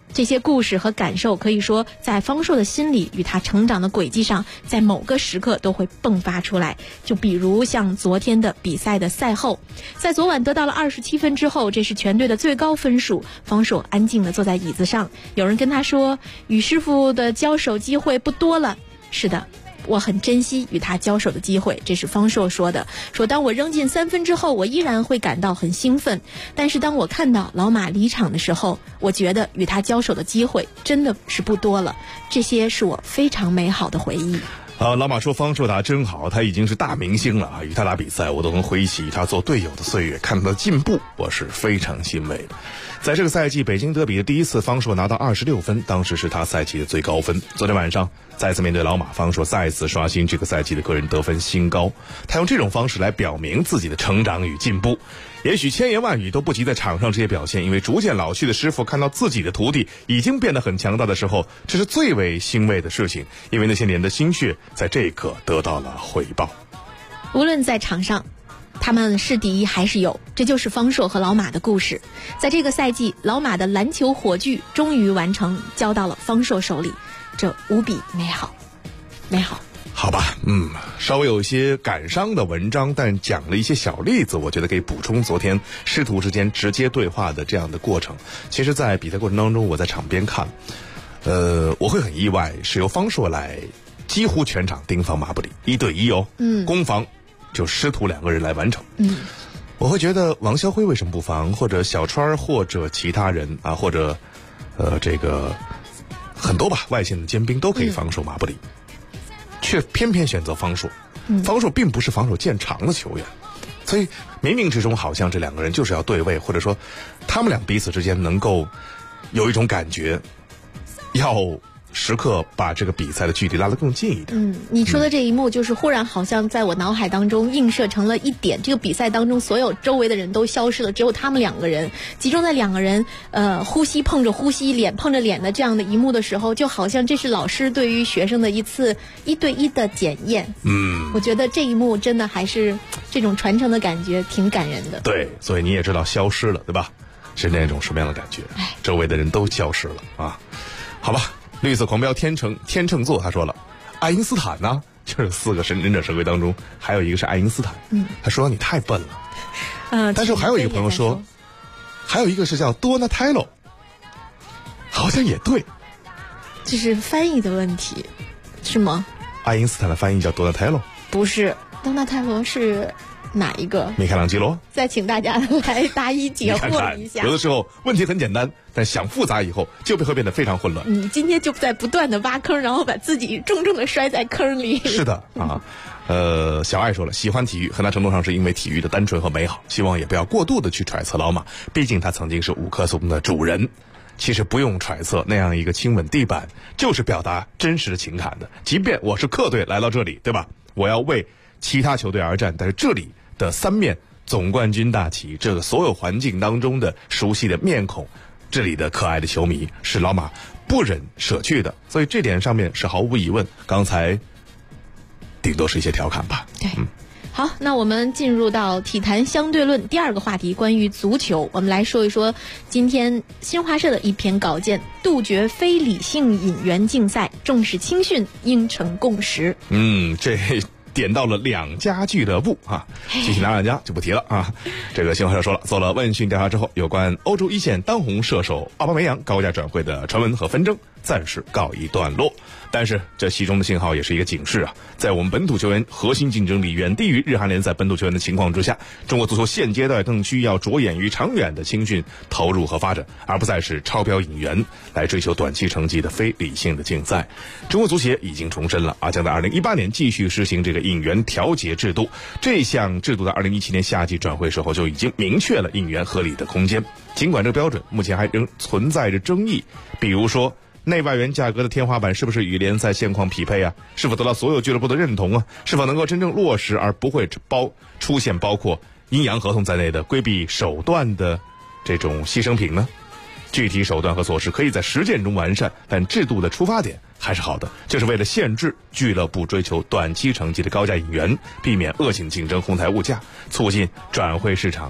这些故事和感受可以说在方硕的心里与他成长的轨迹上，在某个时刻都会迸发出来。就比如像昨天的比赛的赛后，在昨晚得到了27分之后，这是全队的最高分数，方硕安静地坐在椅子上，有人跟他说，与师傅的交手机会不多了。是的，我很珍惜与他交手的机会，这是方硕说的。说当我扔进3分之后，我依然会感到很兴奋，但是当我看到老马离场的时候，我觉得与他交手的机会真的是不多了。这些是我非常美好的回忆。 老马说方硕打真好，他已经是大明星了啊！与他打比赛，我都能回忆起他做队友的岁月，看他的进步，我是非常欣慰的。在这个赛季北京德比的第一次，方硕拿到26分，当时是他赛季的最高分。昨天晚上再次面对老马，方硕再次刷新这个赛季的个人得分新高。他用这种方式来表明自己的成长与进步。也许千言万语都不及在场上这些表现，因为逐渐老去的师傅看到自己的徒弟已经变得很强大的时候，这是最为欣慰的事情，因为那些年的心血在这一刻得到了回报。 无论在场上他们是敌还是友，这就是方硕和老马的故事。在这个赛季，老马的篮球火炬终于完成，交到了方硕手里，这无比美好，美好。 好吧，稍微有一些感伤的文章，但讲了一些小例子，我觉得可以补充昨天师徒之间直接对话的这样的过程。其实在比赛过程当中，我在场边看，我会很意外，是由方硕来几乎全场盯防马布里1对1哦，攻防就师徒2个人来完成。我会觉得王霄辉为什么不防，或者小川，或者其他人啊，或者这个很多吧，外线的尖兵都可以防守马布里，却偏偏选择方硕。方硕并不是防守见长的球员，所以冥冥之中好像这2个人就是要对位，或者说他们俩彼此之间能够有一种感觉，要时刻把这个比赛的距离拉得更近一点。 你说的这一幕就是忽然好像在我脑海当中映射成了一点，这个比赛当中所有周围的人都消失了，只有他们2个人集中在2个人呼吸碰着呼吸，脸碰着脸的这样的一幕的时候，就好像这是老师对于学生的一次1对1的检验。我觉得这一幕真的还是这种传承的感觉挺感人的。 对，所以你也知道消失了，对吧？是那种什么样的感觉？周围的人都消失了啊！好吧。绿色狂飙天秤座他说了，爱因斯坦呢，就是4个忍者神龟当中还有一个是爱因斯坦。他说你太笨了。但是还有一个朋友说，还有一个是叫多纳泰罗，好像也对， 这是翻译的问题是吗？ 爱因斯坦的翻译叫多纳泰罗， 不是，多纳泰罗是哪一个？ 米开朗基罗。 再请大家来答疑解惑一下。 有的时候问题很简单，但想复杂以后就会变得非常混乱。 你今天就在不断的挖坑，然后把自己重重的摔在坑里。 是的啊，小爱说了，喜欢体育很大程度上是因为体育的单纯和美好，希望也不要过度的去揣测老马，毕竟他曾经是5棵松的主人。其实不用揣测，那样一个亲吻地板就是表达真实的情感的。即便我是客队来到这里，对吧？我要为其他球队而战，但是这里的3面总冠军大旗，这个所有环境当中的熟悉的面孔，这里的可爱的球迷，是老马不忍舍去的。所以这点上面是毫无疑问，刚才顶多是一些调侃吧。 对。好，那我们进入到体坛相对论第2个话题，关于足球。我们来说一说今天新华社的一篇稿件，杜绝非理性引援竞赛，重视青训，应成共识。 这点到了2家俱乐部啊，具体哪2家就不提了啊。这个新华社说了，做了问讯调查之后，有关欧洲1线当红射手奥巴梅扬高价转会的传闻和纷争暂时告一段落。但是这其中的信号也是一个警示啊，在我们本土球员核心竞争力远低于日韩联赛本土球员的情况之下，中国足球现阶段更需要着眼于长远的青训投入和发展，而不再是超标引援来追求短期成绩的非理性的竞赛。中国足协已经重申了啊，将在2018年继续实行这个引援调节制度。这项制度在2017年夏季转会时候就已经明确了引援合理的空间，尽管这个标准目前还仍存在着争议，比如说内外援价格的天花板是不是与联赛现况匹配啊？是否得到所有俱乐部的认同啊？是否能够真正落实而不会出现包括阴阳合同在内的规避手段的这种牺牲品呢？具体手段和措施可以在实践中完善，但制度的出发点还是好的，就是为了限制俱乐部追求短期成绩的高价引援，避免恶性竞争哄抬物价，促进转会市场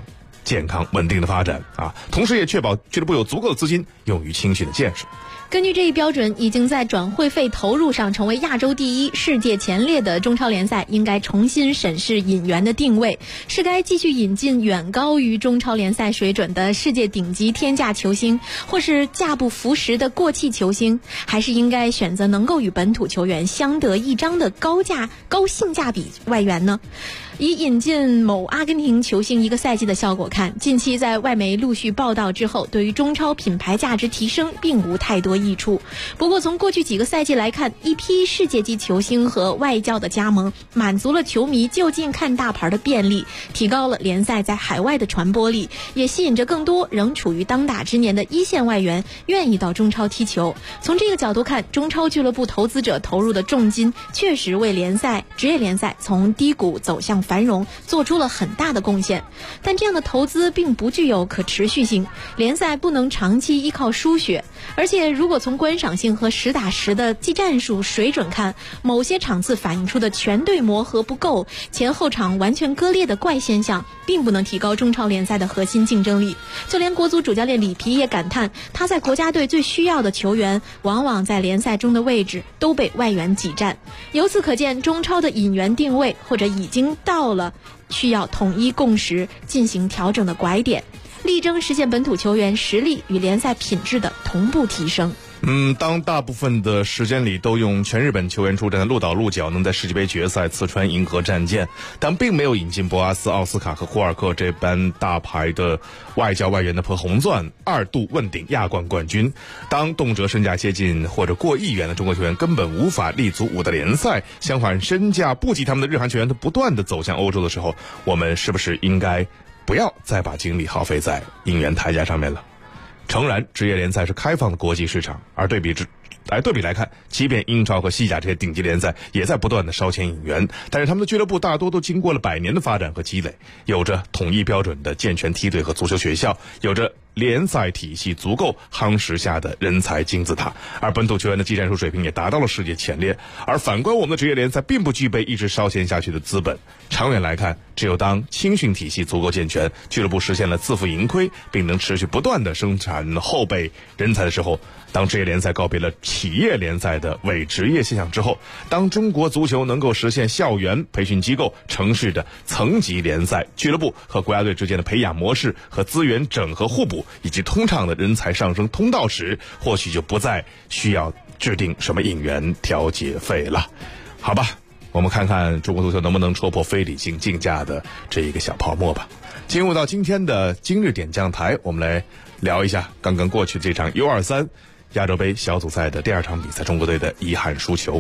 健康稳定的发展啊，同时也确保俱乐部有足够的资金用于青训的建设。 根据这一标准，已经在转会费投入上成为亚洲第一、世界前列的中超联赛，应该重新审视引援的定位，是该继续引进远高于中超联赛水准的世界顶级天价球星，或是价不符实的过气球星，还是应该选择能够与本土球员相得益彰的高性价比外援呢？以引进某阿根廷球星一个赛季的效果看，近期在外媒陆续报道之后，对于中超品牌价值提升并无太多益处。不过从过去几个赛季来看，一批世界级球星和外教的加盟，满足了球迷就近看大牌的便利，提高了联赛在海外的传播力，也吸引着更多仍处于当打之年的一线外援愿意到中超踢球。从这个角度看，中超俱乐部投资者投入的重金确实为职业联赛从低谷走向繁荣做出了很大的贡献，但这样的投资并不具有可持续性，联赛不能长期依靠输血，而且如果从观赏性和实打实的技战术水准看，某些场次反映出的全队磨合不够、前后场完全割裂的怪现象，并不能提高中超联赛的核心竞争力。就连国足主教练里皮也感叹，他在国家队最需要的球员往往在联赛中的位置都被外援挤占。由此可见，中超的引援定位或者已经到了需要统一共识进行调整的拐点，力争实现本土球员实力与联赛品质的同步提升。 当大部分的时间里都用全日本球员出战的鹿岛鹿角能在世界杯决赛刺穿银河战舰，但并没有引进博阿斯、奥斯卡和库尔克这般大牌的外教外援的破红钻2度问鼎亚冠冠军。当动辄身价接近或者过亿元的中国球员根本无法立足5大联赛，相反身价不及他们的日韩球员都不断的走向欧洲的时候，我们是不是应该不要再把精力耗费在引援抬价上面了？诚然，职业联赛是开放的国际市场，而对比来看，即便英超和西甲这些顶级联赛也在不断的烧钱引援，但是他们的俱乐部大多都经过了100年的发展和积累，有着统一标准的健全梯队和足球学校，有着联赛体系足够夯实下的人才金字塔，而本土球员的技战术水平也达到了世界前列。而反观我们的职业联赛并不具备一直烧钱下去的资本，长远来看，只有当青训体系足够健全，俱乐部实现了自负盈亏，并能持续不断的生产后备人才的时候，当职业联赛告别了企业联赛的伪职业现象之后，当中国足球能够实现校园培训机构城市的层级联赛，俱乐部和国家队之间的培养模式和资源整合互补以及通畅的人才上升通道时，或许就不再需要制定什么引援调节费了。好吧，我们看看中国足球能不能戳破非理性竞价的这一个小泡沫吧。进入到今天的今日点将台，我们来聊一下刚刚过去这场 U23 亚洲杯小组赛的第2场比赛，中国队的遗憾输球。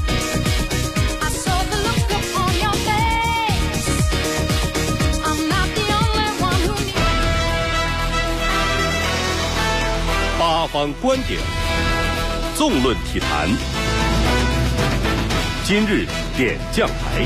八方观点，纵论体坛，今日点将台。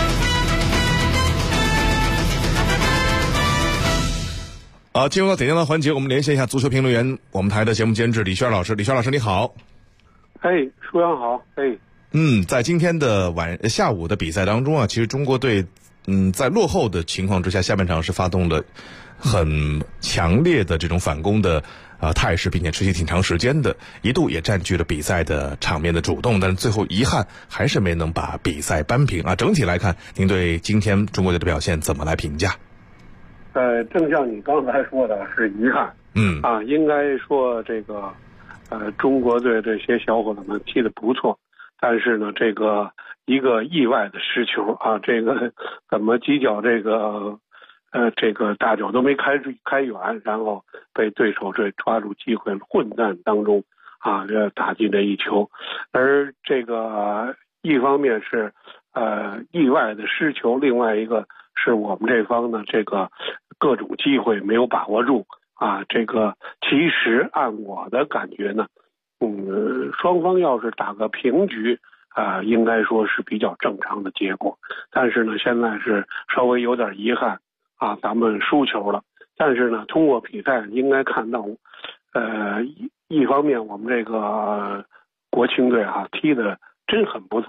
进入到点将的环节，我们连线一下足球评论员，我们台的节目监制李轩老师。李轩老师你好。 舒阳好。 在今天的下午的比赛当中啊，其实中国队在落后的情况之下，下半场是发动了很强烈的这种反攻的态势，并且持续挺长时间的，一度也占据了比赛的场面的主动，但是最后遗憾还是没能把比赛扳平啊。整体来看，您对今天中国队的表现怎么来评价？ 正像你刚才说的，是遗憾。应该说这个中国队这些小伙子们踢得不错，但是呢，这个一个意外的失球啊，这个怎么几脚这个大脚都没开远，然后被对手抓住机会混战当中打进这一球。而这个一方面是意外的失球，另外一个是我们这方呢这个各种机会没有把握住这个其实按我的感觉呢，双方要是打个平局应该说是比较正常的结果。但是呢，现在是稍微有点遗憾咱们输球了。但是呢，通过比赛应该看到一方面我们这个国青队踢得真很不错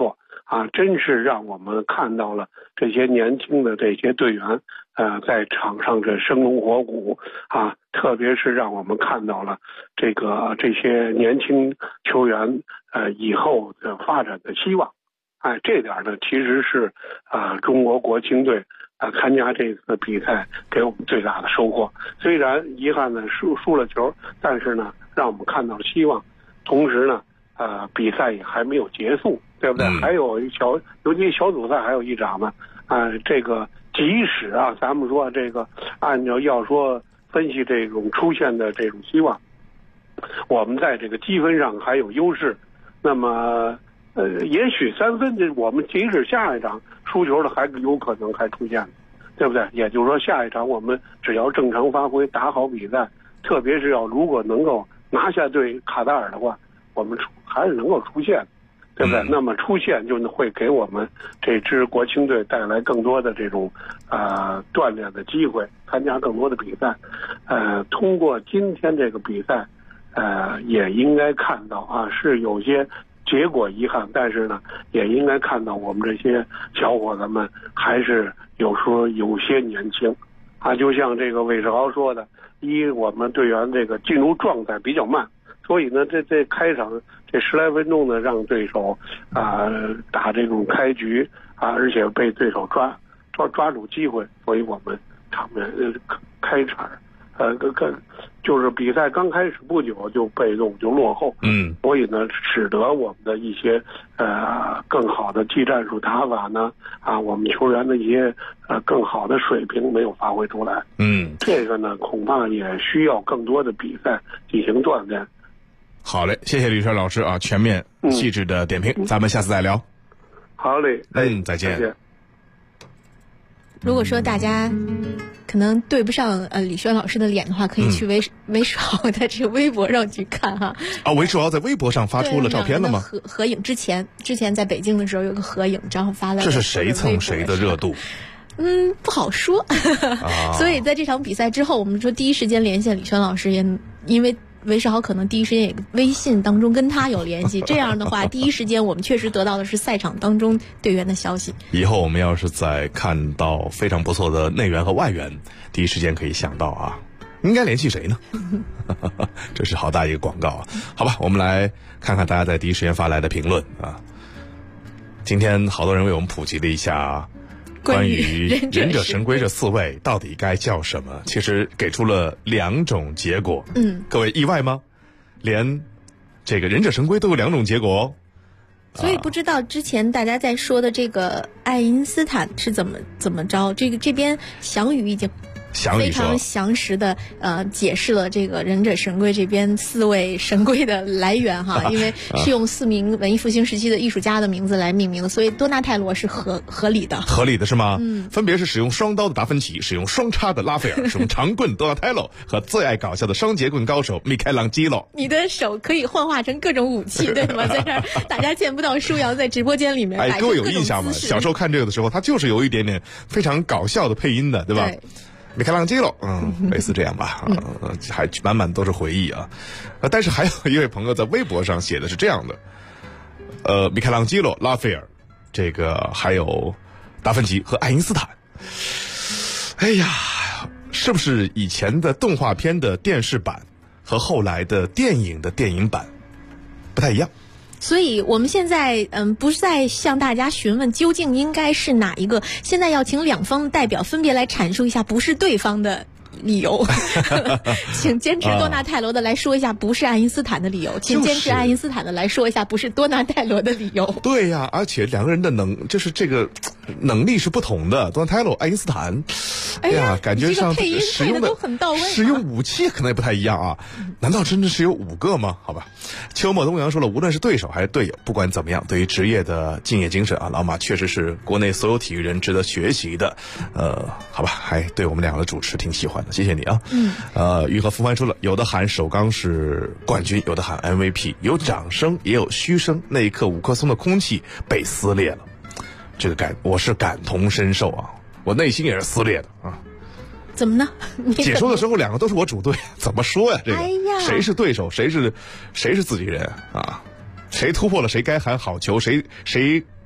真是让我们看到了这些年轻的这些队员在场上这生龙活虎特别是让我们看到了这些年轻球员以后的发展的希望。这点呢其实是中国国青队参加这次比赛给我们最大的收获。虽然遗憾呢输了球，但是呢让我们看到了希望。同时呢比赛也还没有结束，对不对？还有尤其小组赛还有一场呢。这个即使咱们说这个按照要说分析这种出现的这种希望，我们在这个积分上还有优势。那么也许3分我们即使下一场输球了还有可能还出现，对不对？也就是说下一场我们只要正常发挥打好比赛，特别是如果能够拿下对卡塔尔的话，我们还是能够出现，对不对？那么出现就会给我们这支国青队带来更多的这种锻炼的机会，参加更多的比赛。通过今天这个比赛也应该看到是有些结果遗憾，但是呢也应该看到我们这些小伙子们还是有些年轻就像这个韦世豪说的，我们队员这个进入状态比较慢，所以呢这开场这10来分钟呢让对手打这种开局而且被对手抓住机会，所以我们场面开场就是比赛刚开始不久就被动就落后，所以呢使得我们的一些更好的技战术打法呢我们球员的一些更好的水平没有发挥出来。这个呢恐怕也需要更多的比赛进行锻炼。 好嘞，谢谢吕川老师全面细致的点评，咱们下次再聊。 好嘞， 再见。 如果说大家可能对不上李轩老师的脸的话，可以去韦世豪的这个微博上去看韦世豪在微博上发出了照片了吗？ 合影之前在北京的时候有个合影，正好发了。 这是谁蹭谁的热度？ 不好说。所以在这场比赛之后，我们说第一时间连线李轩老师，也因为韦世豪可能第一时间也微信当中跟他有联系，这样的话第一时间我们确实得到的是赛场当中队员的消息。 以后我们要是再看到非常不错的内援和外援，第一时间可以想到应该联系谁呢？这是好大一个广告好吧，我们来看看大家在第一时间发来的评论今天好多人为我们普及了一下关于忍者神龟这4位到底该叫什么，其实给出了2种结果。各位意外吗？连这个忍者神龟都有2种结果所以不知道之前大家在说的这个爱因斯坦是怎么着，这边翔宇已经非常详实的解释了这个忍者神龟这边4位神龟的来源因为是用4名文艺复兴时期的艺术家的名字来命名的，所以多纳泰罗是合理的是吗？分别是使用双刀的达芬奇，使用双叉的拉斐尔，使用长棍多纳泰罗和最爱搞笑的双节棍高手米开朗基罗。 你的手可以幻化成各种武器对吗？在这儿大家见不到舒瑶在直播间里面各位有印象吗？小时候看这个的时候，他就是有一点点非常搞笑的配音的，对吧？米开朗基罗，类似这样吧，还满满都是回忆但是还有一位朋友在微博上写的是这样的，米开朗基罗、拉斐尔，这个还有达芬奇和爱因斯坦。哎呀，是不是以前的动画片的电视版和后来的电影的电影版不太一样？ 所以我们现在不是在向大家询问究竟应该是哪一个，现在要请2方的代表分别来阐述一下不是对方的理由。请坚持多纳泰罗的来说一下不是爱因斯坦的理由，请坚持爱因斯坦的来说一下不是多纳泰罗的理由。 对呀，而且2个人的就是这个能力是不同的，多纳泰罗、爱因斯坦，感觉上使用的使用武器可能也不太一样难道真的是有5个吗？好吧，秋末东阳说了，无论是对手还是队友，不管怎么样，对于职业的敬业精神老马确实是国内所有体育人值得学习的。好吧，还对我们2个的主持挺喜欢的，谢谢你玉和福帆说了，有的喊首钢是冠军，有的喊 MVP， 有掌声也有嘘声，那一刻5棵松的空气被撕裂了。这个我是感同身受我内心也是撕裂的怎么呢？ 解说的时候2个都是我主队，怎么说呀？这个谁是对手，谁是自己人谁突破了谁该喊好球，谁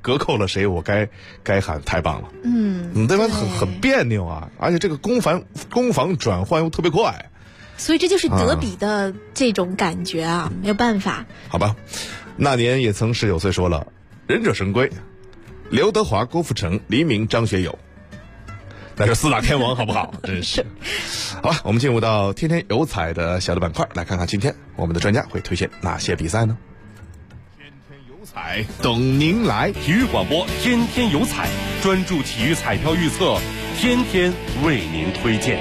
隔扣了谁，我该喊太棒了。对吧？很别扭啊，而且这个攻防转换又特别快， 所以这就是德比的这种感觉啊，没有办法。 好吧，那年也曾19岁说了，忍者神龟，刘德华、郭富城、黎明、张学友，那是4大天王，好不好？真是。好吧，我们进入到天天有彩的小的板块，来看看今天我们的专家会推荐哪些比赛呢？天天有彩，等您来。 体育广播天天有彩，专注体育彩票预测，天天为您推荐。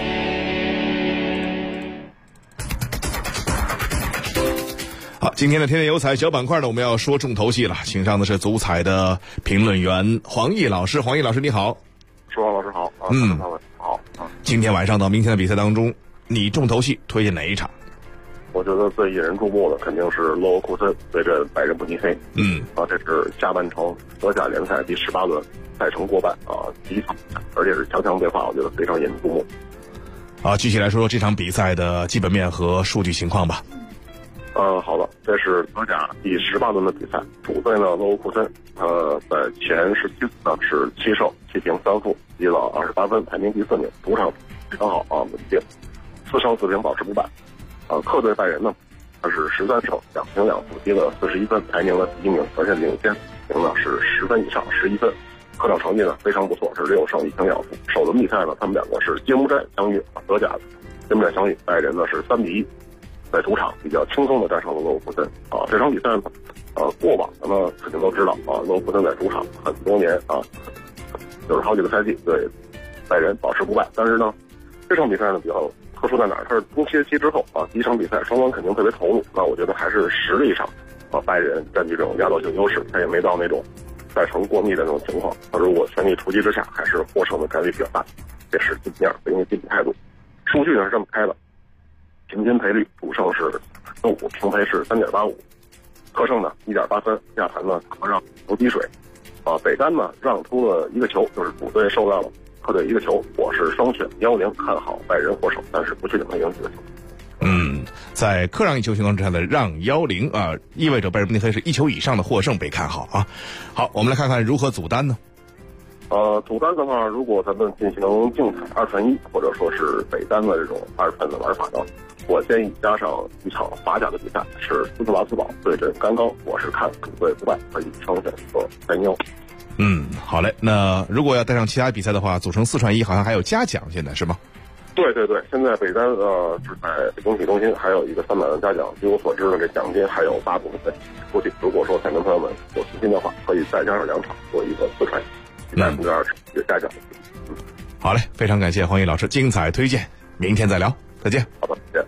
好，今天的天天有彩小板块呢，我们要说重头戏了，请上的是足彩的评论员黄奕老师。黄奕老师你好。 舒华老师好。好。 今天晚上到明天的比赛当中，你重头戏推荐哪一场？ 我觉得最引人注目的肯定是勒沃库森对阵拜仁慕尼黑。这是下半程德甲联赛第18轮赛程过半第一场，而且是强强对话，我觉得非常引人注目。 具体来说这场比赛的基本面和数据情况吧。 好的，这是德甲第18轮的比赛，主队呢勒沃库森，在前17次呢是7胜7平3负，积了28分，排名第4名，主场非常好稳定，4胜4平保持不败。客队拜仁呢，他是13胜2平2负，积了41分，排名了第1名，而且领先名呢是10分以上11分。客场成绩呢非常不错，是6胜1平2负。首轮比赛呢，他们两个是揭幕战相遇，德甲揭幕战相遇，拜仁呢是3-1。在主场比较轻松的战胜了勒沃库森这场比赛呢，过往的呢肯定都知道勒沃库森在主场很多年就是好几个赛季对拜仁保持不败，但是呢这场比赛呢比较特殊在哪儿？它是中歇期之后第一场比赛双方肯定特别投入，那我觉得还是实力上拜仁占据这种压倒性优势，他也没到那种赛程过密的那种情况，他如果全力出击之下，还是获胜的概率比较大，这是基本面和基本态度。数据呢是这么开的。平均赔率，主胜是4.5，平赔是3.85，客胜呢1.8分，亚坛呢让球滴水，北单呢让出了1个球，就是主队受让了客队1个球，我是双选10，看好拜仁获胜，但是不确定他赢几个球。 在客让1球情况之下的让10意味着拜仁慕尼黑是1球以上的获胜被看好啊。好，我们来看看如何组单呢？ 组单的话，如果咱们进行竞彩2串1，或者说是北单的这种2串的玩法呢，我建议加上一场法甲的比赛，是斯特拉斯堡对阵甘冈，我是看主队不败，可以双选择3-1。 好嘞。那如果要带上其他比赛的话，组成4串1，好像还有嘉奖，现在是吗？ 对，现在北单是在北京体中心还有一个300万嘉奖，据我所知呢，这奖金还有8部分出去。如果说彩民朋友们有信心的话，可以再加上2场做一个4串1，120%有嘉奖。 好嘞，非常感谢黄奕老师精彩推荐，明天再聊，再见。 好的，再见。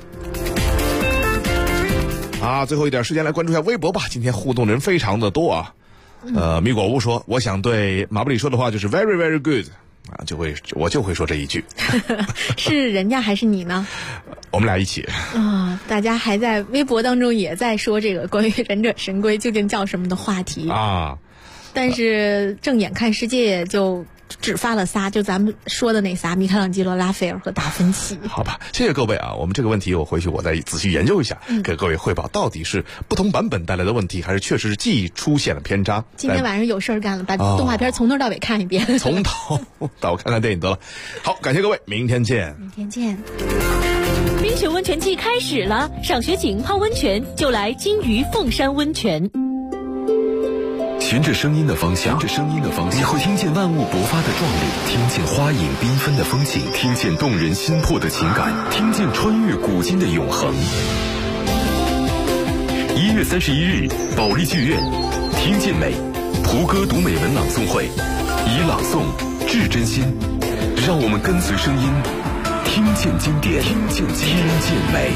最后一点时间来关注一下微博吧，今天互动的人非常的多啊。米果屋说，我想对马布里说的话就是 very very good。我就会说这一句。 是人家还是你呢？ 我们俩一起。 大家还在微博当中也在说这个关于忍者神龟究竟叫什么的话题但是正眼看世界就只发了仨，就咱们说的那仨，米开朗基罗、拉斐尔和达芬奇。 好吧，谢谢各位我们这个问题我回去我再仔细研究一下，给各位汇报到底是不同版本带来的问题，还是确实是记忆出现了偏差。 今天晚上有事儿干了，把动画片从头到尾看一遍， 从头到尾看看电影得了。好，感谢各位，明天见。 明天见。 冰雪温泉季开始了，赏雪景泡温泉就来金鱼凤山温泉。 循着声音的方向，你会听见万物勃发的壮丽，听见花影缤纷的风景，听见动人心魄的情感，听见穿越古今的永恒。1月31日，保利剧院，听见美，胡歌读美文朗诵会，以朗诵致真心，让我们跟随声音，听见经典，听见美。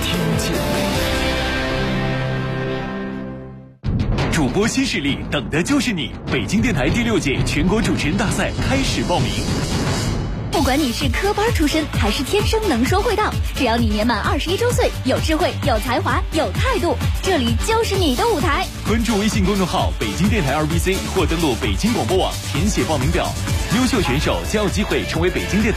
主播新势力，等的就是你！北京电台第6届全国主持人大赛开始报名。 不管你是科班出身还是天生能说会道，只要你年满21周岁，有智慧、有才华、有态度，这里就是你的舞台。 关注微信公众号北京电台2BC 或登录北京广播网填写报名表，优秀选手将有机会成为北京电台